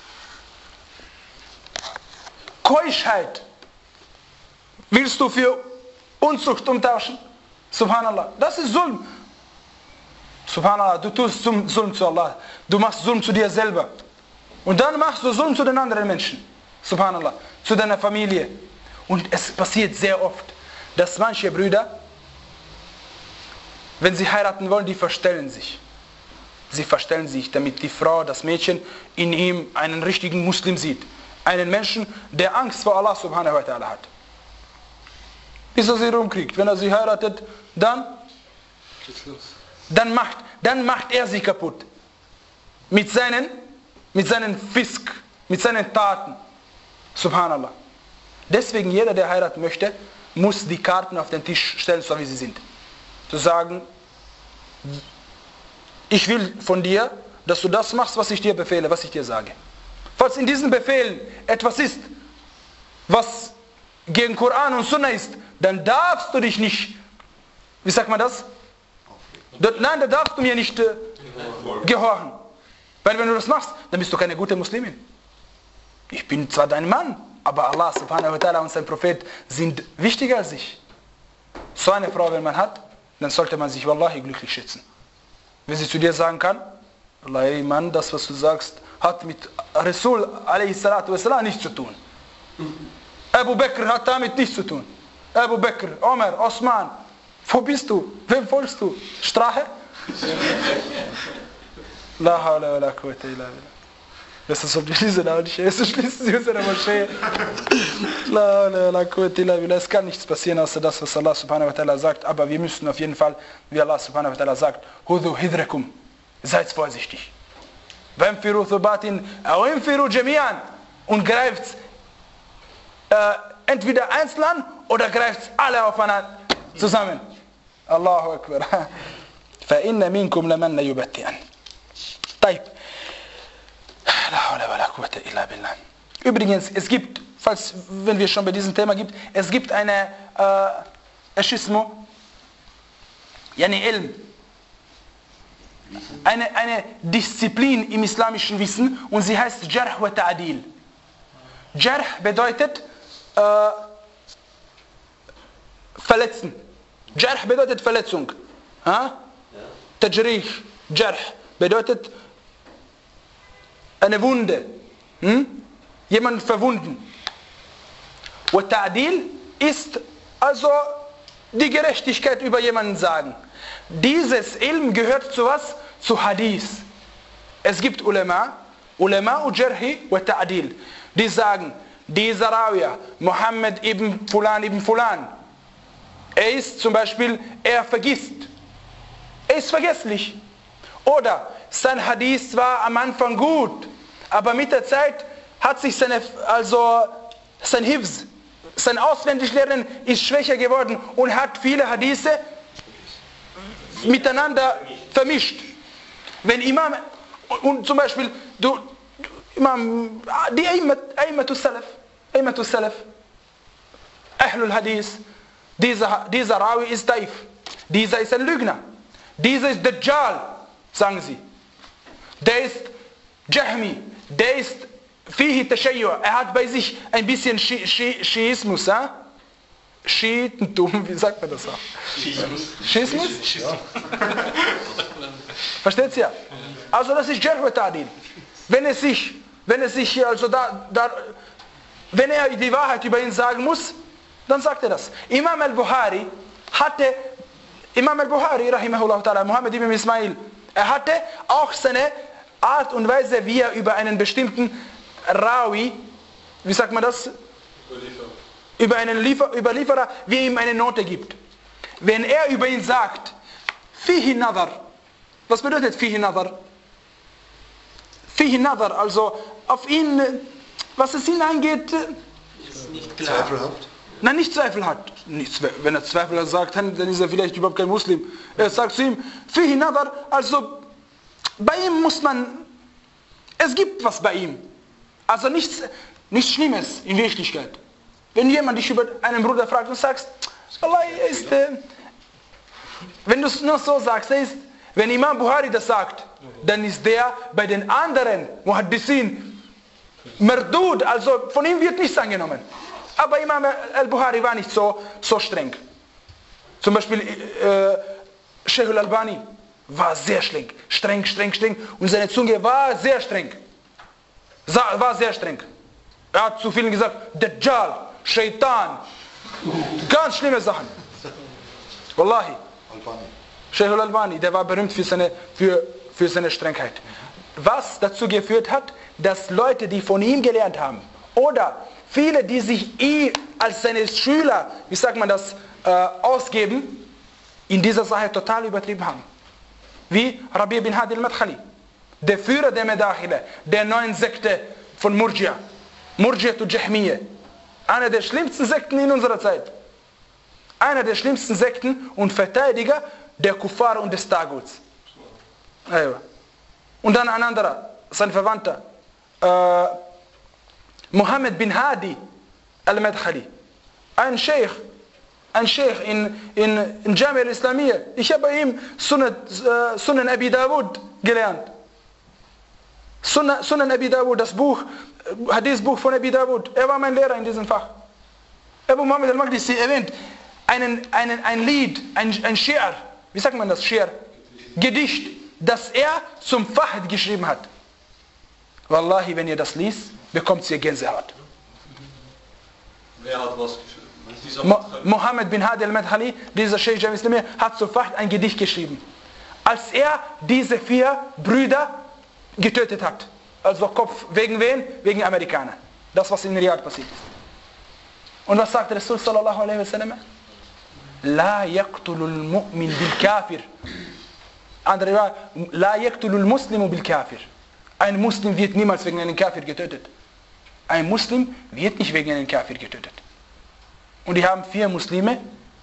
Keuschheit. Willst du für Unzucht umtauschen? Subhanallah, das ist Zulm. Subhanallah, du tust Zulm zu Allah. Du machst Zulm zu dir selber. Und dann machst du Zulm zu den anderen Menschen. Subhanallah, zu deiner Familie. Und es passiert sehr oft, dass manche Brüder, wenn sie heiraten wollen, die verstellen sich. Sie verstellen sich, damit die Frau, das Mädchen, in ihm einen richtigen Muslim sieht. Einen Menschen, der Angst vor Allah subhanahu wa ta'ala hat. Bis er sie rumkriegt. Wenn er sie heiratet, dann, dann, macht, dann macht er sie kaputt. Mit seinen, mit seinen Fisk, mit seinen Taten. Subhanallah. Deswegen jeder, der heiraten möchte, muss die Karten auf den Tisch stellen, so wie sie sind. Zu sagen, ich will von dir, dass du das machst, was ich dir befehle, was ich dir sage. Falls in diesen Befehlen etwas ist, was gegen Koran und Sunna ist, dann darfst du dich nicht, wie sagt man das? Nein, da darfst du mir nicht äh, gehorchen. Weil wenn du das machst, dann bist du keine gute Muslimin. Ich bin zwar dein Mann, aber Allah subhanahu wa ta'ala und sein Prophet sind wichtiger als ich. So eine Frau, wenn man hat, dann sollte man sich wallahi glücklich schätzen. Wenn sie zu dir sagen kann, Wallahi Mann, das was du sagst, hat mit Rasul alaihi salatu wassalam nichts zu tun. Abu Bakr hat damit nichts zu tun. Abu Bakr, Omar, Osman, wo bist du? Wem folgst du? Strache? La hawla wa la quwwata illa billah. Das ist auf die Schließe, da und ich esse schließen sie aus der Moschee. La hawla wa la quwwata illa billah. Es kann nichts passieren, außer das, was Allah subhanahu wa ta'ala sagt. Aber wir müssen auf jeden Fall, wie Allah subhanahu wa ta'ala sagt, Hudhu hidrakum. Seid vorsichtig. Wamfiru thubatin, awinfiru jami'an. Und greift äh, entweder einzeln an oder greift alle aufeinander zusammen. Allahu Akbar. فَإِنَّ مِنْكُمْ لَمَنَّ يُبَتِّئًا. طيب. La hawla wa la quwwata illa billah. Übrigens, es gibt, falls, wenn wir schon bei diesem Thema gibt, es gibt eine äh, Aschismo, yani Ilm. Eine, eine Disziplin im islamischen Wissen und sie heißt Jarh wa Ta'adil. Jarh bedeutet äh, verletzen. Jarh bedeutet Verletzung. Ha? Tajrih, Jarh bedeutet eine Wunde. Hm? Jemanden verwunden. Wa Ta'adil ist also die Gerechtigkeit über jemanden sagen. Dieses Ilm gehört zu was? Zu Hadith. Es gibt Ulama, Ulama und Jarhi wa Ta'adil, die sagen, dieser Rawiyah, Muhammad ibn Fulan ibn Fulan, er ist zum Beispiel, er vergisst. Er ist vergesslich. Oder sein Hadith war am Anfang gut, aber mit der Zeit hat sich seine, also sein Hifz, sein Auswendiglernen ist schwächer geworden und hat viele Hadithe miteinander vermischt. Wenn Imam, und zum Beispiel, du, Imam, die Aimatus Salaf, Aimatus Salaf, Ahlul Hadith, dieser, dieser Rawi ist Daif, dieser ist ein Lügner, dieser ist Dajjal, sagen sie. Der ist Jahmi, der ist Fihi Tashayyu, er hat bei sich ein bisschen Schiismus, ja? Schiitentum, wie sagt man das auch? Schismus? Ja. Versteht ihr? Also das ist Jarh wa Ta'dil. Wenn es sich, wenn es sich also da, da, wenn er die Wahrheit über ihn sagen muss, dann sagt er das. Imam al-Bukhari hatte, Imam al-Bukhari, rahimahullah ta'ala, Muhammad ibn Ismail, er hatte auch seine Art und Weise, wie er über einen bestimmten Rawi, wie sagt man das? Über einen Liefer, Überlieferer, wie er ihm eine Note gibt. Wenn er über ihn sagt, Fihi Nadar, was bedeutet Fihi Nadar? Fihi Nadar, also auf ihn, was es ihn angeht, ist nicht klar. Zweifelhaft? Nein, nicht Zweifel hat. Nicht, wenn er Zweifel sagt, dann ist er vielleicht überhaupt kein Muslim. Er sagt zu ihm, Fihi Nadar, also bei ihm muss man, es gibt was bei ihm. Also nichts, nichts Schlimmes in Wirklichkeit. Wenn jemand dich über einen Bruder fragt und sagst, Allah ist, äh, wenn du es nur so sagst, er ist, wenn Imam Bukhari das sagt, dann ist der bei den anderen Muhaddisin Mardud, also von ihm wird nichts angenommen. Aber Imam al-Bukhari war nicht so, so streng. Zum Beispiel äh, Sheikh al-Albani war sehr streng, streng, streng, streng und seine Zunge war sehr streng. War sehr streng. Er hat zu vielen gesagt, Dajjal, Shaitan, ganz schlimme Sachen. Wallahi. Albani. Sheikh al-Albani, der war berühmt für seine, für, für seine Strengheit. Was dazu geführt hat, dass Leute, die von ihm gelernt haben, oder viele, die sich ihn als seine Schüler, wie sagt man das, äh, ausgeben, in dieser Sache total übertrieben haben. Wie Rabi' bin Hadi al-Madkhali, der Führer der Medakhile, der neuen Sekte von Murjia. Murjiat und Jahmiyyah. Einer der schlimmsten Sekten in unserer Zeit. Einer der schlimmsten Sekten und Verteidiger der Kuffar und des Taguts. Und dann ein anderer, sein Verwandter, äh, Mohammed bin Hadi al-Madkhali. Ein Sheikh, ein Sheikh in, in, in Jamia al-Islamiyya. Ich habe bei ihm Sunan, äh, Sunan Abi Dawud gelernt. Sunan, Sunan Abi Dawud, das Buch, Hadith-Buch von Abi Dawud. Er war mein Lehrer in diesem Fach. Abu Muhammad al-Maqdisi erwähnt einen, einen, ein Lied, ein, ein Schi'r, wie sagt man das, Schi'r? Gedicht, das er zum Fahd geschrieben hat. Wallahi, wenn ihr das liest, bekommt ihr Gänsehaut. Wer hat was geschrieben? Mo Mohammed bin Hadi al-Madkhali, dieser Sheikh Jamia al-Islamiyya, hat zu Fahd ein Gedicht geschrieben. Als er diese vier Brüder getötet hat. Also Kopf, wegen wen? Wegen Amerikaner. Das, was in Riyadh passiert ist. Und was sagt Rasul sallallahu alaihi wasallam? La yaqtulul mu'min bil kafir. Andere war, La yaqtulul muslimu bil kafir. Ein Muslim wird niemals wegen einem Kafir getötet. Ein Muslim wird nicht wegen einem Kafir getötet. Und die haben vier Muslime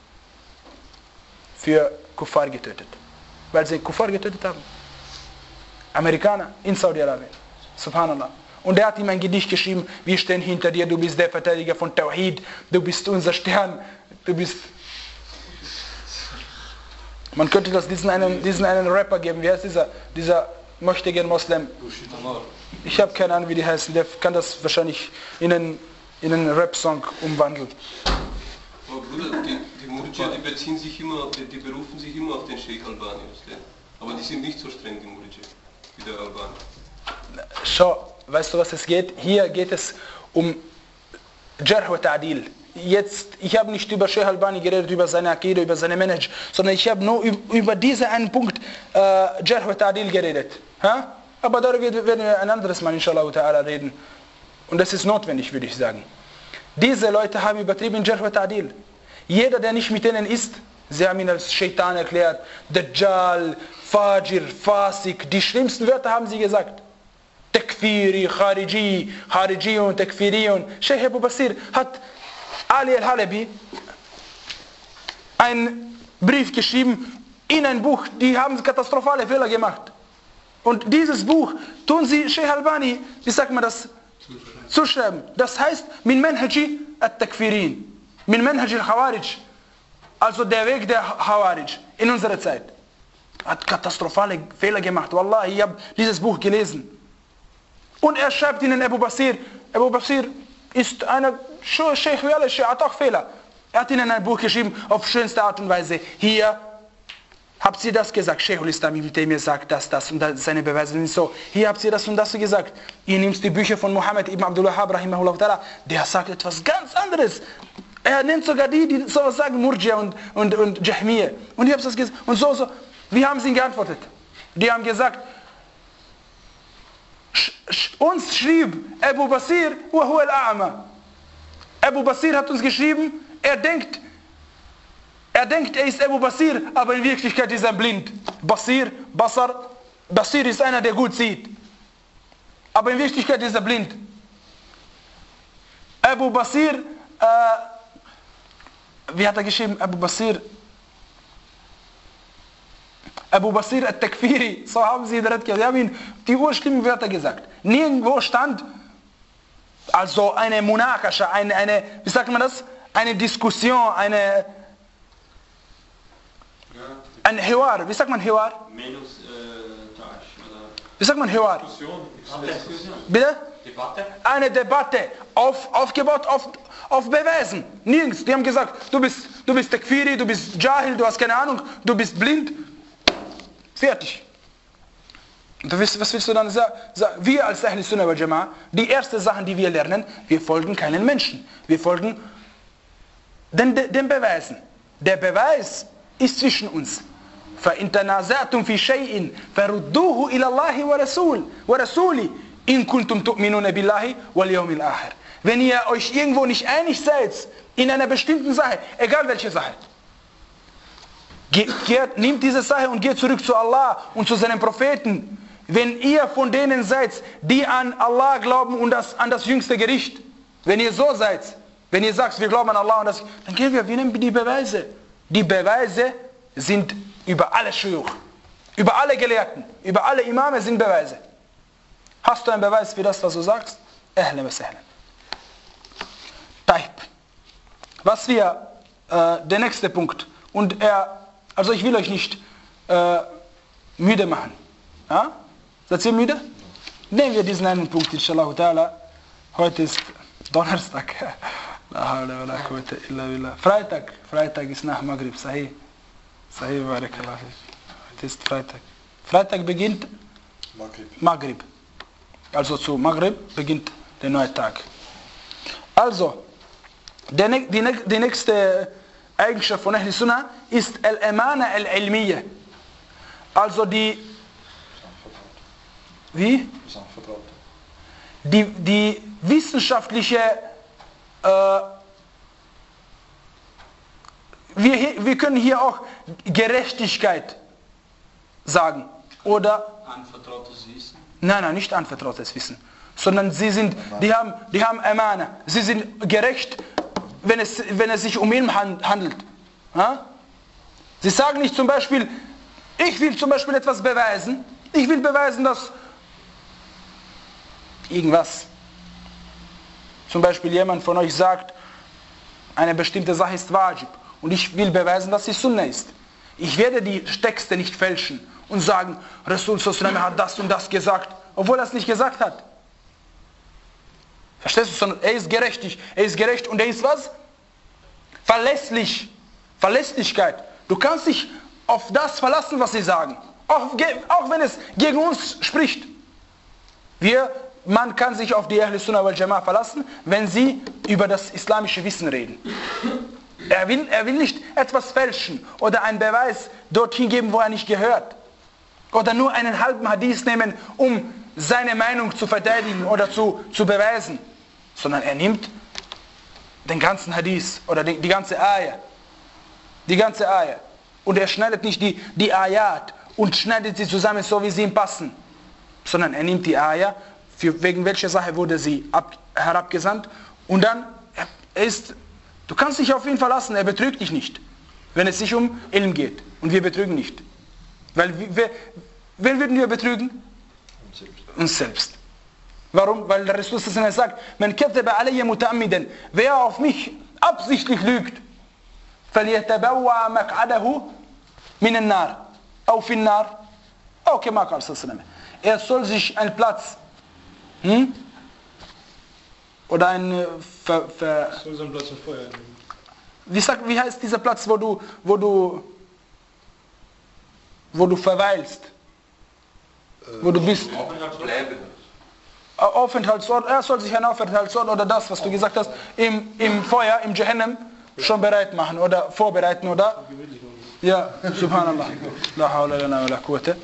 für Kuffar getötet. Weil sie Kuffar getötet haben. Amerikaner in Saudi-Arabien. Subhanallah. Und er hat ihm ein Gedicht geschrieben, wir stehen hinter dir, du bist der Verteidiger von Tawhid, du bist unser Stern, du bist... Man könnte das diesen einen, diesen einen Rapper geben, wie heißt dieser, dieser möchte gern Moslem? Ich habe keine Ahnung, wie die heißen, der kann das wahrscheinlich in einen, in einen Rap-Song umwandeln. Aber Bruder, die, die Murji'a, die beziehen sich immer, die, die berufen sich immer auf den Sheikh Albani, aber die sind nicht so streng, die Murji'a, wie der Albani. Schau, weißt du, was es geht? Hier geht es um Jarh wa Ta'dil. Jetzt, ich habe nicht über Sheikh Albani geredet, über seine Akide, über seine Manhaj, sondern ich habe nur über diesen einen Punkt äh, Jarh wa Ta'dil geredet. Ha? Aber darüber werden wir ein anderes Mal inshallah ta'ala reden. Und das ist notwendig, würde ich sagen. Diese Leute haben übertrieben Jarh wa Ta'dil. Jeder, der nicht mit denen ist, sie haben ihn als Shaitan erklärt, Dajjal, Fajir, Fasik, die schlimmsten Wörter haben sie gesagt. Takfiri, Khariji, Kharijiyun, Takfiriyun. Sheikh Abu Basir hat Ali al-Halabi einen Brief geschrieben in ein Buch, die haben katastrophale Fehler gemacht. Und dieses Buch tun sie Sheikh Albani, wie sagt man das, zuschreiben. Das heißt, min manhaji at-Takfirin, min manhaji al-Khawarij, also der Weg der Khawarij in unserer Zeit. Hat katastrophale Fehler gemacht. Wallahi, ich habe dieses Buch gelesen. Und er schreibt ihnen Abu Basir, Abu Basir ist einer Sheikh wie alle Sheikh, hat auch Fehler. Er hat ihnen ein Buch geschrieben auf schönste Art und Weise. Hier habt ihr das gesagt. Sheikh al-Islam ibn Taymiyyah sagt das, das und das, seine Beweise sind so. Hier habt ihr das und das gesagt. Ihr nehmt die Bücher von Muhammad ibn Abdul Wahhab rahimahullah ta'ala, der sagt etwas ganz anderes. Er nennt sogar die, die sowas sagen, Murji'a und, und, und Jahmiyyah. Und ihr habt das gesagt. Und so, so. Wie haben sie ihn geantwortet? Die haben gesagt, uns schrieb Abu Basir wa huwa al-a'ma. Abu Basir hat uns geschrieben, er denkt, er denkt, er ist Abu Basir, aber in Wirklichkeit ist er blind. Basir, Basar, Basir ist einer, der gut sieht. Aber in Wirklichkeit ist er blind. Abu Basir, äh, wie hat er geschrieben? Abu Basir, Abu Basir al-Takfiri, so haben sie direkt gesagt. Sie haben ihm die urschlimmen Wörter gesagt. Nirgendwo stand also eine Munakasha, eine, eine, wie sagt man das? Eine Diskussion, eine, ein Hiwar. Wie sagt man Hiwar? Wie sagt man Hiwar? Bitte? Debatte? Eine Debatte, auf, aufgebaut auf, auf Beweisen. Nirgends. Die haben gesagt, du bist, du bist Takfiri, du bist Jahil, du hast keine Ahnung, du bist blind. Fertig. Und was willst du dann sagen? Wir als Ahl Sunnah wal Jama'a, die erste Sache, die wir lernen, wir folgen keinen Menschen. Wir folgen den, den Beweisen. Der Beweis ist zwischen uns. فَإِن تَنَازَعْتُمْ فِي شَيْءٍ فَرُدُّوهُ إِلَى اللَّهِ وَرَسُولِ وَرَسُولِ إِن كُنْتُمْ تُؤْمِنُونَ بِاللَّهِ وَالْيَوْمِ الْآخِرِ. Wenn ihr euch irgendwo nicht einig seid, in einer bestimmten Sache, egal welche Sache, Ge geht, nehmt diese Sache und geht zurück zu Allah und zu seinen Propheten. Wenn ihr von denen seid, die an Allah glauben und das, an das jüngste Gericht, Wenn ihr so seid, wenn ihr sagt, wir glauben an Allah, und das, dann gehen wir, wir nehmen die Beweise. Die Beweise sind über alle Schuyuch, über alle Gelehrten, über alle Imame sind Beweise. Hast du einen Beweis für das, was du sagst? Ahlan wa sahlan. Taib. Was wir, äh, der nächste Punkt, und er, also ich will euch nicht äh, müde machen. Ja? Seid ihr müde? Nehmen wir diesen einen Punkt, inshallah ta'ala. Heute ist Donnerstag. Freitag. Freitag ist nach Maghrib. Sahih. Sahih, barakallah. Heute ist Freitag. Freitag beginnt Maghrib. Maghrib. Also zu Maghrib beginnt der neue Tag. Also, der, die, die nächste Eigenschaft von Ahl Sunnah ist Al-Amana Al-Ilmiyya. Also die... Wie? Die, die wissenschaftliche... Äh, wir, wir können hier auch Gerechtigkeit sagen. Oder... Anvertrautes Wissen? Nein, nein, nicht anvertrautes Wissen. Sondern sie sind, die haben, die haben Amana. Sie sind gerecht, wenn es, wenn es sich um ihn handelt. Ja? Sie sagen nicht zum Beispiel, ich will zum Beispiel etwas beweisen. Ich will beweisen, dass irgendwas. Zum Beispiel jemand von euch sagt, eine bestimmte Sache ist Wajib. Und ich will beweisen, dass sie Sunnah ist. Ich werde die Texte nicht fälschen und sagen, Rasul sallallahu hat das und das gesagt, obwohl er es nicht gesagt hat. Verstehst du? Sondern er ist gerechtig. Er ist gerecht und er ist was? Verlässlich. Verlässlichkeit. Du kannst dich auf das verlassen, was sie sagen. Auch, auch wenn es gegen uns spricht. Wir, man kann sich auf die Ahl Sunnah wal Jama'ah verlassen, wenn sie über das islamische Wissen reden. Er will, er will nicht etwas fälschen oder einen Beweis dorthin geben, wo er nicht gehört. Oder nur einen halben Hadith nehmen, um seine Meinung zu verteidigen oder zu, zu beweisen. Sondern er nimmt den ganzen Hadith oder die, die ganze Ayah. Die ganze Ayah. Und er schneidet nicht die, die Ayat und schneidet sie zusammen, so wie sie ihm passen. Sondern er nimmt die Ayah, für, wegen welcher Sache wurde sie ab, herabgesandt. Und dann er ist, du kannst dich auf ihn verlassen, er betrügt dich nicht. Wenn es sich um Ilm geht. Und wir betrügen nicht. Weil wir, wen würden wir betrügen? Uns selbst. Uns selbst. Warum? Weil der Rasul sagt, man kadhaba alayya muta'ammidan, wer auf mich absichtlich lügt, falyatabawwa maq'adahu min an-nar, aw fi an-nar, aw kama qala sallallahu. Er soll sich einen Platz, hm? oder ein ver, ver, soll so einen Platz im Feuer nehmen. Wie, sagt, wie heißt dieser Platz, wo du, wo du, wo du verweilst, äh, wo du bist? Aufenthaltsort, er soll sich einen Aufenthaltsort oder das, was du gesagt hast, im, im Feuer, im Jahannam schon bereit machen oder vorbereiten, oder? Ja, subhanallah. La hawla lana wa la quwwata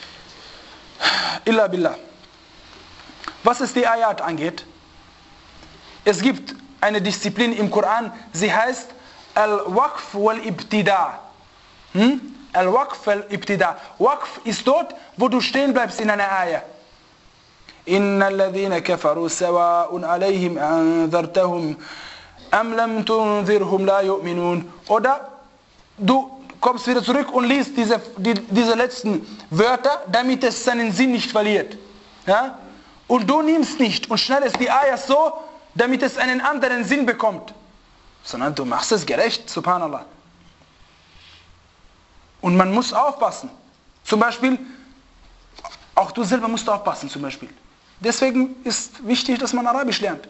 illa billah. Was es die Ayat angeht, es gibt eine Disziplin im Koran, sie heißt Al-Waqf wal-Ibtida. Hm? Al-Waqf wal-Ibtida. Waqf ist dort, wo du stehen bleibst in einer Ayah. إن الذين كفروا سواء عليهم أنذرتهم أم لم تنذرهم لا يؤمنون. Oder du kommst wieder zurück und liest diese, die, diese letzten Wörter, damit es seinen Sinn nicht verliert. Ja? Und du nimmst nicht und schneidest die Ayah so, damit es einen anderen Sinn bekommt. Sondern du machst es gerecht, subhanallah. Und man muss aufpassen. Zum Beispiel, auch du selber musst aufpassen zum Beispiel. Deswegen ist wichtig, dass man Arabisch lernt.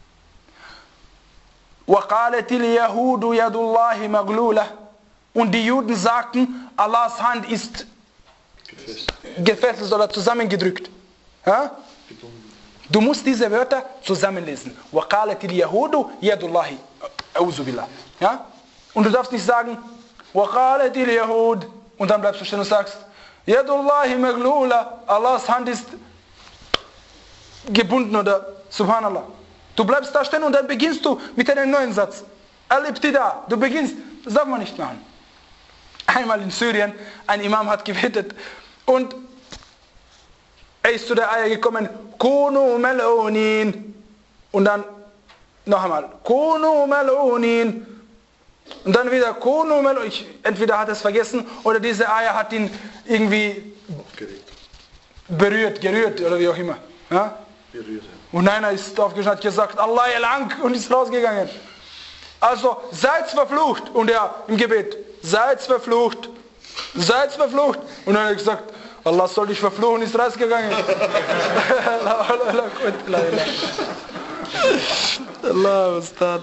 وَقَالَتِ الْيَهُودُ يَدُ اللَّهِ مَغْلُولَةٌ. Und die Juden sagten, Allahs Hand ist gefesselt oder zusammengedrückt. Ja? Du musst diese Wörter zusammenlesen. وَقَالَتِ الْيَهُودُ يَدُ اللَّهِ أَعُوذُ بِاللَّهِ. Ja? Und du darfst nicht sagen, وَقَالَتِ الْيَهُودُ. Und dann bleibst du stehen und sagst, يَدُ اللَّهِ مَغْلُولَةٌ. Allahs Hand ist gebunden oder subhanallah. Du bleibst da stehen und dann beginnst du mit einem neuen Satz. Al-Ibtida. Du beginnst, das darf man nicht machen. Einmal in Syrien, ein Imam hat gebetet und er ist zu der Ayah gekommen, Kunu Mal'unin. Und dann noch einmal, Kunu Malunin. Und dann wieder Kunu Malunin. Entweder hat er es vergessen oder diese Eier hat ihn irgendwie berührt, gerührt oder wie auch immer. Ja? Berührt. Und einer ist aufgestanden, hat gesagt, Allah lang und ist rausgegangen. Also seid verflucht. Und er im Gebet, seid verflucht, seid verflucht. Und dann hat er gesagt, Allah soll dich verfluchen, ist rausgegangen. Allah, was das?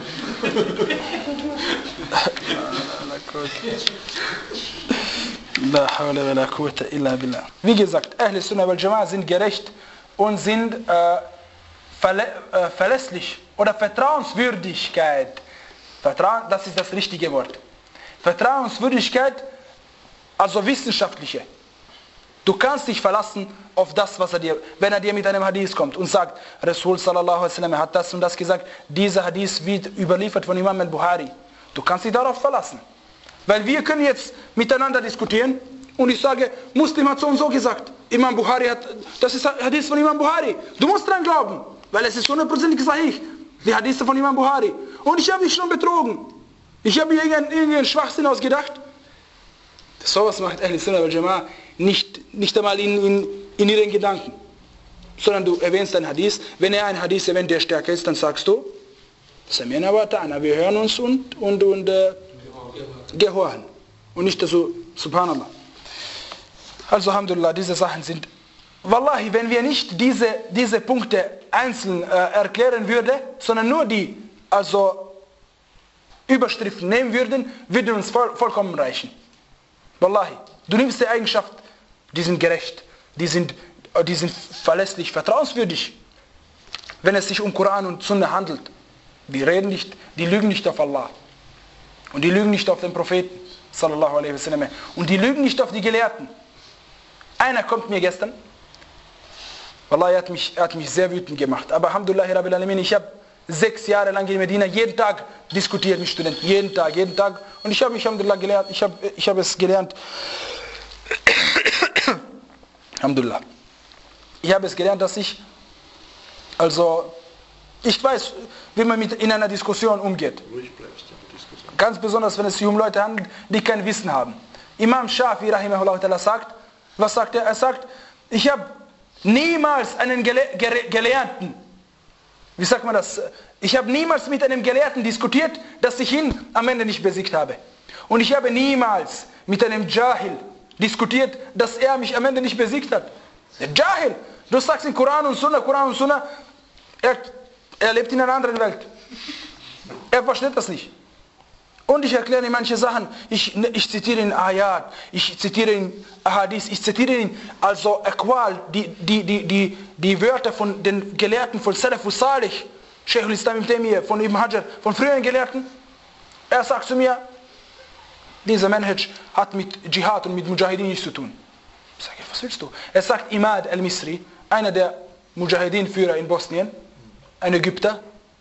Wie gesagt, Ahl Sunnah wal Jama'a sind gerecht und sind äh, verlä äh, verlässlich oder Vertrauenswürdigkeit. Vertrauen, das ist das richtige Wort. Vertrauenswürdigkeit, also wissenschaftliche. Du kannst dich verlassen auf das, was er dir, wenn er dir mit einem Hadith kommt und sagt, Rasul sallallahu alaihi wasallam hat das und das gesagt, dieser Hadith wird überliefert von Imam al-Bukhari. Du kannst dich darauf verlassen. Weil wir können jetzt miteinander diskutieren und ich sage, Muslim hat so und so gesagt, Imam Bukhari hat, das ist Hadith von Imam Bukhari. Du musst dran glauben, weil es ist hundertprozentig sahih, die Hadith von Imam Bukhari. Und ich habe mich schon betrogen. Ich habe mir irgendeinen, irgendeinen Schwachsinn ausgedacht. So was macht Ahl Sunnah wal Jama'a nicht, nicht einmal in, in, in ihren Gedanken. Sondern du erwähnst einen Hadith. Wenn er einen Hadith erwähnt, der stärker ist, dann sagst du, Samina wa ta'ana, wir hören uns und, und, und äh, gehorchen. Und nicht so, subhanallah. Also Alhamdulillah, diese Sachen sind, Wallahi, wenn wir nicht diese, diese Punkte einzeln äh, erklären würden, sondern nur die, also Überschriften nehmen würden, würden uns voll, vollkommen reichen. Wallahi, du nimmst die Eigenschaft, die sind gerecht, die sind, die sind verlässlich, vertrauenswürdig, wenn es sich um Koran und Sunna handelt. Die reden nicht, die lügen nicht auf Allah. Und die lügen nicht auf den Propheten, sallallahu alaihi wasallam. Und die lügen nicht auf die Gelehrten. Einer kommt mir gestern, Wallah, er hat mich, er hat mich sehr wütend gemacht. Aber Alhamdulillah, Rabbil Alamin, ich habe sechs Jahre lang in Medina jeden Tag diskutiert mit Studenten. Jeden Tag, jeden Tag. Und ich habe mich Alhamdulillah gelernt. Ich habe ich hab es gelernt. Alhamdulillah. Ich habe es gelernt, dass ich, also, ich weiß, wie man mit, in einer Diskussion umgeht. Ruhig bleibst in der Diskussion. Ganz besonders, wenn es sich um Leute handelt, die kein Wissen haben. Imam Shafi, rahimahullah ta'ala, sagt, was sagt er? Er sagt, ich habe niemals einen Gele Gere Gelehrten, wie sagt man das? Ich habe niemals mit einem Gelehrten diskutiert, dass ich ihn am Ende nicht besiegt habe. Und ich habe niemals mit einem Jahil diskutiert, dass er mich am Ende nicht besiegt hat. Der Jahil, du sagst in Koran und Sunna, Koran und Sunna, er, er lebt in einer anderen Welt. Er versteht das nicht. Und ich erkläre ihm manche Sachen, ich, ich zitiere in Ayat, ich zitiere in Ahadith, ich zitiere in also Aqwal, die, die, die, die, die Wörter von den Gelehrten von Salafus Salih, Sheikh al-Islam ibn Taymiyyah, von Ibn Hajar, von früheren Gelehrten. Er sagt zu mir, dieser Manhaj hat mit Dschihad und mit Mujahideen nichts zu tun. Ich sage, was willst du? Er sagt, Imad al-Misri, einer der Mujahideen-Führer in Bosnien, ein Ägypter.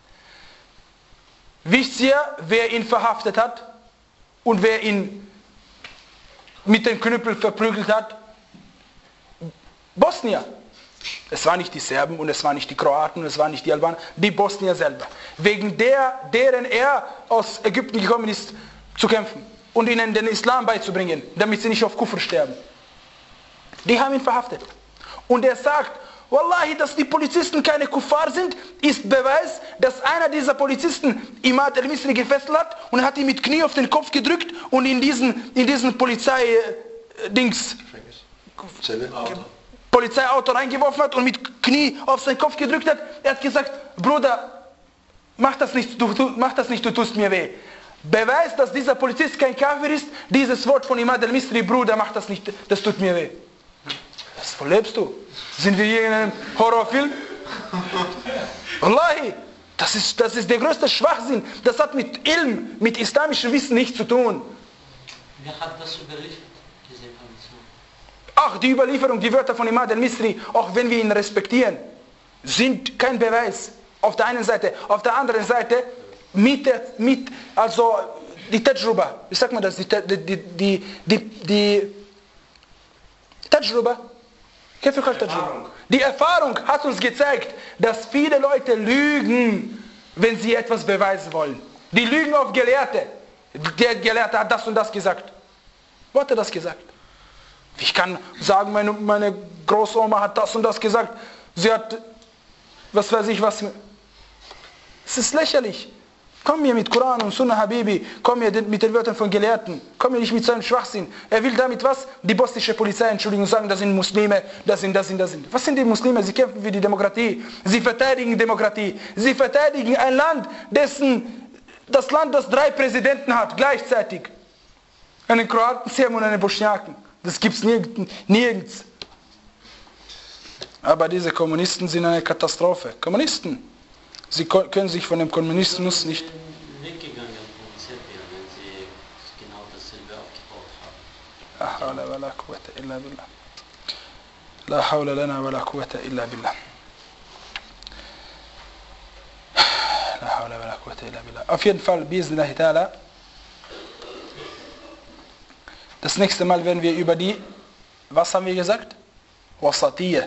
Wisst ihr, wer ihn verhaftet hat und wer ihn mit dem Knüppel verprügelt hat? Bosnier. Es waren nicht die Serben und es waren nicht die Kroaten und es waren nicht die Albaner, die Bosnier selber. Wegen der, deren er aus Ägypten gekommen ist, zu kämpfen und ihnen den Islam beizubringen, damit sie nicht auf Kufr sterben. Die haben ihn verhaftet. Und er sagt, Wallahi, dass die Polizisten keine Kuffar sind, ist Beweis, dass einer dieser Polizisten Imad al-Misri gefesselt hat und hat ihn mit Knie auf den Kopf gedrückt und in diesen, in diesen Polizei-Dings, Polizeiauto reingeworfen hat und mit Knie auf seinen Kopf gedrückt hat. Er hat gesagt, Bruder, mach das nicht, du, du, mach das nicht, du tust mir weh. Beweis, dass dieser Polizist kein Kafir ist, dieses Wort von Imad al-Misri, Bruder, mach das nicht, das tut mir weh. Was lebst du? Sind wir hier in einem Horrorfilm? Wallahi, das ist, das ist der größte Schwachsinn. Das hat mit Ilm, mit islamischem Wissen nichts zu tun. Wer hat das überliefert, diese Information? Ach, die Überlieferung, die Wörter von Imad al-Misri, auch wenn wir ihn respektieren, sind kein Beweis. Auf der einen Seite. Auf der anderen Seite, mit, der, mit also die Tajruba, wie sagt man das? Die, die, die, die, die Tajruba. Die Erfahrung hat uns gezeigt, dass viele Leute lügen, wenn sie etwas beweisen wollen. Die lügen auf Gelehrte. Der Gelehrte hat das und das gesagt. Wo hat er das gesagt? Ich kann sagen, meine, meine Großoma hat das und das gesagt. Sie hat, was weiß ich was. Es ist lächerlich. Komm mir mit Koran und Sunnah Habibi, komm mir mit den Wörtern von Gelehrten, komm mir nicht mit seinem Schwachsinn. Er will damit was? Die bosnische Polizei entschuldigen und sagen, das sind Muslime, das sind, das sind, das sind. Was sind die Muslime? Sie kämpfen für die Demokratie. Sie verteidigen Demokratie. Sie verteidigen ein Land, dessen, das Land, das drei Präsidenten hat, gleichzeitig. Einen Kroaten, Serben und einen Bosniaken. Das gibt es nirgends, nirgends. Aber diese Kommunisten sind eine Katastrophe. Kommunisten. Sie können sich von dem Kommunismus nicht... Weggegangen von Serbien, wenn sie genau dasselbe aufgebaut haben. La hawla wa la quwwata illa billah. La hawla lana wa la quwwata illa billah. La hawla wa la quwwata illa billah. Auf jeden Fall, bi'iznillahi ta'ala. Das nächste Mal werden wir über die, was haben wir gesagt? Wasatiyya.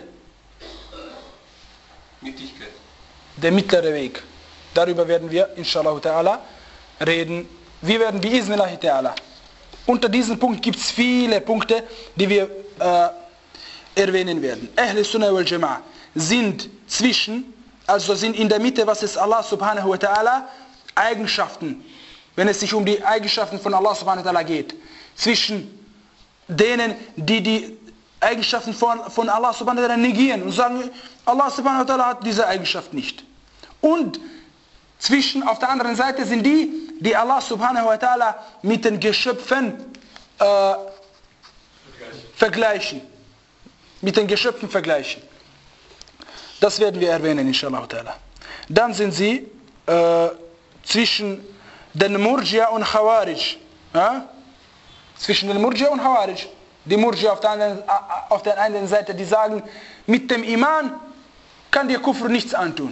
Mittigkeit. Der mittlere Weg. Darüber werden wir, inshallah ta'ala, reden. Wir werden, bi'iznillahi ta'ala. Unter diesem Punkt gibt es viele Punkte, die wir äh, erwähnen werden. Ahl Sunnah wal Jama'a sind zwischen, also sind in der Mitte, was ist Allah subhanahu wa ta'ala, Eigenschaften, wenn es sich um die Eigenschaften von Allah subhanahu wa ta'ala geht. Zwischen denen, die die Eigenschaften von, von Allah subhanahu wa ta'ala negieren und sagen, Allah subhanahu wa ta'ala hat diese Eigenschaft nicht. Und zwischen, auf der anderen Seite sind die, die Allah subhanahu wa ta'ala mit den Geschöpfen äh, vergleichen. Mit den Geschöpfen vergleichen. Das werden wir erwähnen, inshallah ta'ala. Dann sind sie äh, zwischen den Murji'a und Khawarij. Ja? Zwischen den Murji'a und Khawarij. Die Murji'a auf der anderen, auf der einen Seite, die sagen, mit dem Iman kann dir Kufr nichts antun.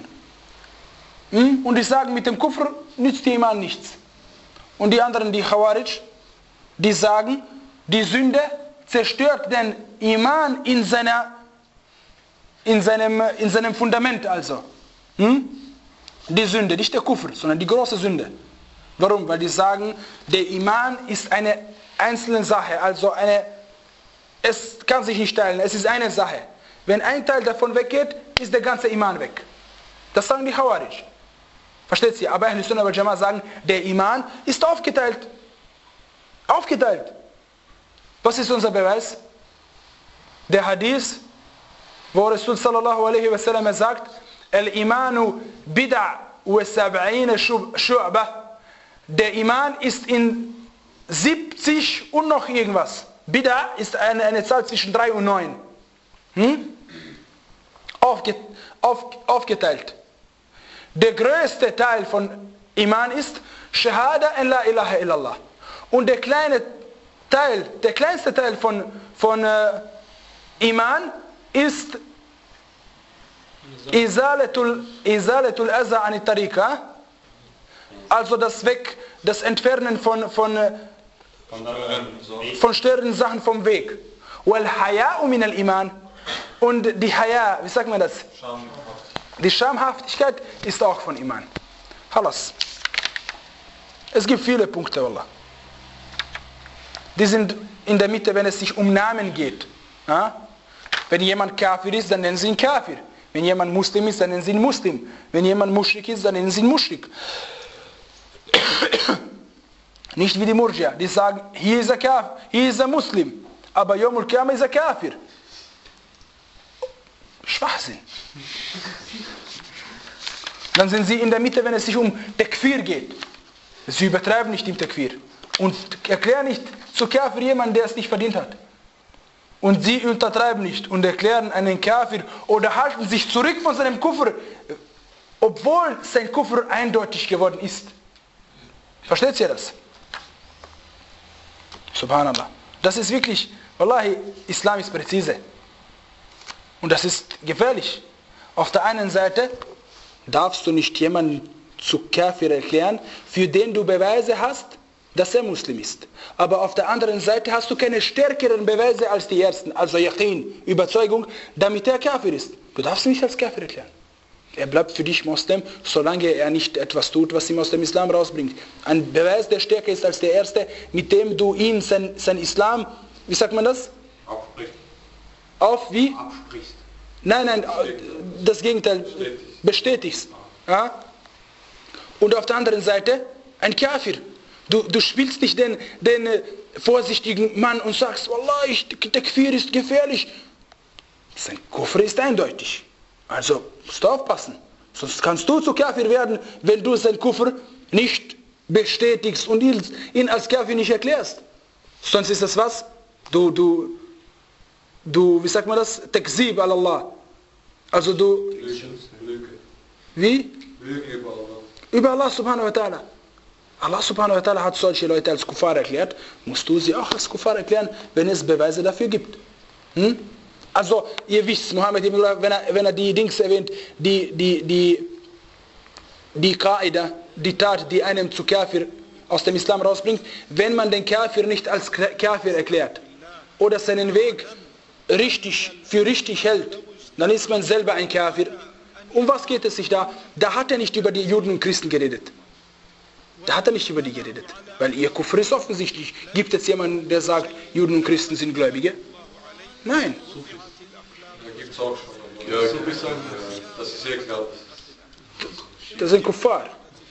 Und die sagen, mit dem Kufr nützt dir Iman nichts. Und die anderen, die Khawarij, die sagen, die Sünde zerstört den Iman in, seiner, in, seinem, in seinem Fundament also. Hm? Die Sünde, nicht der Kufr, sondern die große Sünde. Warum? Weil die sagen, der Iman ist eine einzelne Sache, also eine, es kann sich nicht teilen, es ist eine Sache. Wenn ein Teil davon weggeht, ist der ganze Iman weg. Das sagen die Khawarij. Versteht ihr? Aber Ahl Sunnah wal Jama'a sagen, der Iman ist aufgeteilt. Aufgeteilt. Was ist unser Beweis? Der Hadith, wo Rasul sallallahu alaihi wa sallam sagt, Al-Imanu bid'a wa sab'ina shu'bah. Der Iman ist in siebzig und noch irgendwas. Bid'a ist eine, eine Zahl zwischen drei und neun. Hm? Aufge, auf, aufgeteilt. Der größte Teil von Iman ist Shahada an la ilaha illallah. Und der kleine Teil, der kleinste Teil von, von äh, Iman ist Izalatul, Izalatul Aza an Tariqa. Also das Weg, das Entfernen von, von, von störenden Sachen vom Weg. Wal Haya'u min al-Iman. Und die Haya, wie sagt man das? Die Schamhaftigkeit ist auch von Iman. Halas. Es gibt viele Punkte, Wallah. Die sind in der Mitte, wenn es sich um Namen geht. Ja? Wenn jemand Kafir ist, dann nennen sie ihn Kafir. Wenn jemand Muslim ist, dann nennen sie ihn Muslim. Wenn jemand Mushrik ist, dann nennen sie ihn Mushrik. Nicht wie die Murji'a, die sagen, hier ist er Kafir, hier ist er Muslim. Aber Yawm al-Qiyamah ist er Kafir. Schwachsinn. Dann sind sie in der Mitte, wenn es sich um Takfir geht. Sie übertreiben nicht im Takfir. Und erklären nicht zu Kafir jemanden, der es nicht verdient hat. Und sie untertreiben nicht und erklären einen Kafir oder halten sich zurück von seinem Kufr, obwohl sein Kufr eindeutig geworden ist. Versteht ihr das? Subhanallah. Das ist wirklich, Wallahi, Islam ist präzise. Und das ist gefährlich. Auf der einen Seite darfst du nicht jemanden zu Kafir erklären, für den du Beweise hast, dass er Muslim ist. Aber auf der anderen Seite hast du keine stärkeren Beweise als die ersten, also Yaqin, Überzeugung, damit er Kafir ist. Du darfst ihn nicht als Kafir erklären. Er bleibt für dich Moslem, solange er nicht etwas tut, was ihn aus dem Islam rausbringt. Ein Beweis, der stärker ist als der erste, mit dem du ihn sein, sein Islam, wie sagt man das? Abspricht. Auf wie? Absprichst. Nein, nein, das Gegenteil, bestätigst. Ja? Und auf der anderen Seite ein Kafir. Du, du spielst nicht den, den äh, vorsichtigen Mann und sagst, Wallah, ich, der Kafir ist gefährlich. Sein Kufr ist eindeutig. Also musst du aufpassen. Sonst kannst du zu Kafir werden, wenn du sein Kufr nicht bestätigst und ihn, ihn als Kafir nicht erklärst. Sonst ist das was? Du, du, du, wie sagt man das? Takzib al Allah. Also du... Lüge. Wie? Lüge über Allah. Über Allah subhanahu wa ta'ala. Allah subhanahu wa ta'ala hat solche Leute als Kuffar erklärt. Musst du sie auch als Kuffar erklären, wenn es Beweise dafür gibt. Hm? Also, ihr wisst, Mohammed, wenn er, wenn er die Dings erwähnt, die, die, die, die Qaida, die Tat, die einem zu Kafir aus dem Islam rausbringt, wenn man den Kafir nicht als Kafir erklärt oder seinen Weg richtig, für richtig hält, dann ist man selber ein Kafir. Um was geht es sich da? Da hat er nicht über die Juden und Christen geredet. Da hat er nicht über die geredet. Weil ihr Kufr ist offensichtlich. Gibt es jemanden, der sagt, Juden und Christen sind Gläubige? Nein. Da gibt es auch schon. Ja, so sagen, das ist sehr klar. Das sind Kuffar.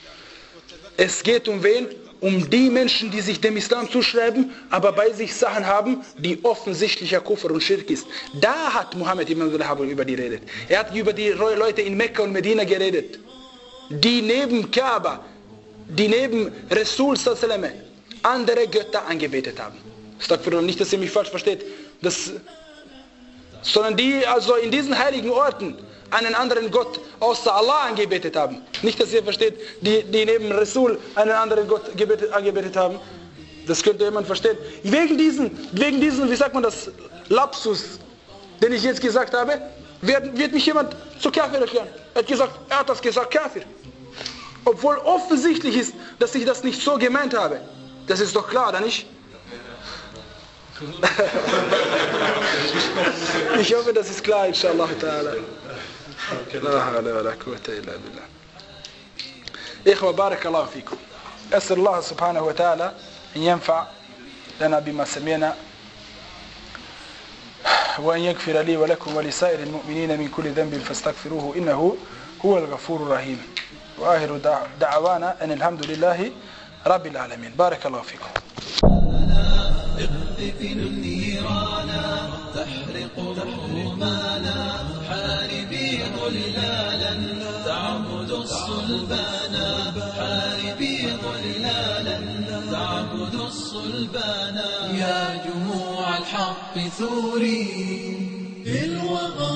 Es geht um wen? Um die Menschen, die sich dem Islam zuschreiben, aber bei sich Sachen haben, die offensichtlicher Kufr und Schirk ist. Da hat Muhammad ibn Abdullah über die geredet. Er hat über die Leute in Mekka und Medina geredet, die neben Kaaba, die neben Rasul sallallahu andere Götter angebetet haben. Astaghfirullah, nicht, dass ihr mich falsch versteht. Das, sondern die also in diesen heiligen Orten einen anderen Gott außer Allah angebetet haben. Nicht, dass ihr versteht, die, die neben Rasul einen anderen Gott gebetet, angebetet haben. Das könnte jemand verstehen. Wegen diesen, wegen diesen, wie sagt man das, Lapsus, den ich jetzt gesagt habe, wird, wird mich jemand zu Kafir erklären. Er hat gesagt, er hat das gesagt, Kafir. Obwohl offensichtlich ist, dass ich das nicht so gemeint habe. Das ist doch klar, oder nicht? Ich hoffe, das ist klar, inshallah ta'ala. لا حول ولا قوة إلا بالله. إخوة بارك الله فيكم. أسأل الله سبحانه وتعالى أن ينفع لنا بما سمعنا وأن يغفر لي ولكم ولسائر المؤمنين من كل ذنب فاستغفروه إنه هو الغفور الرحيم. وآخر دعوانا أن الحمد لله رب العالمين. بارك الله فيكم. اقذف النيران تحرق حرمانا حاربي ظلالا تعبد الصلبان حاربي ظلالا تعبد الصلبان يا جموع الحق ثوري في الوغى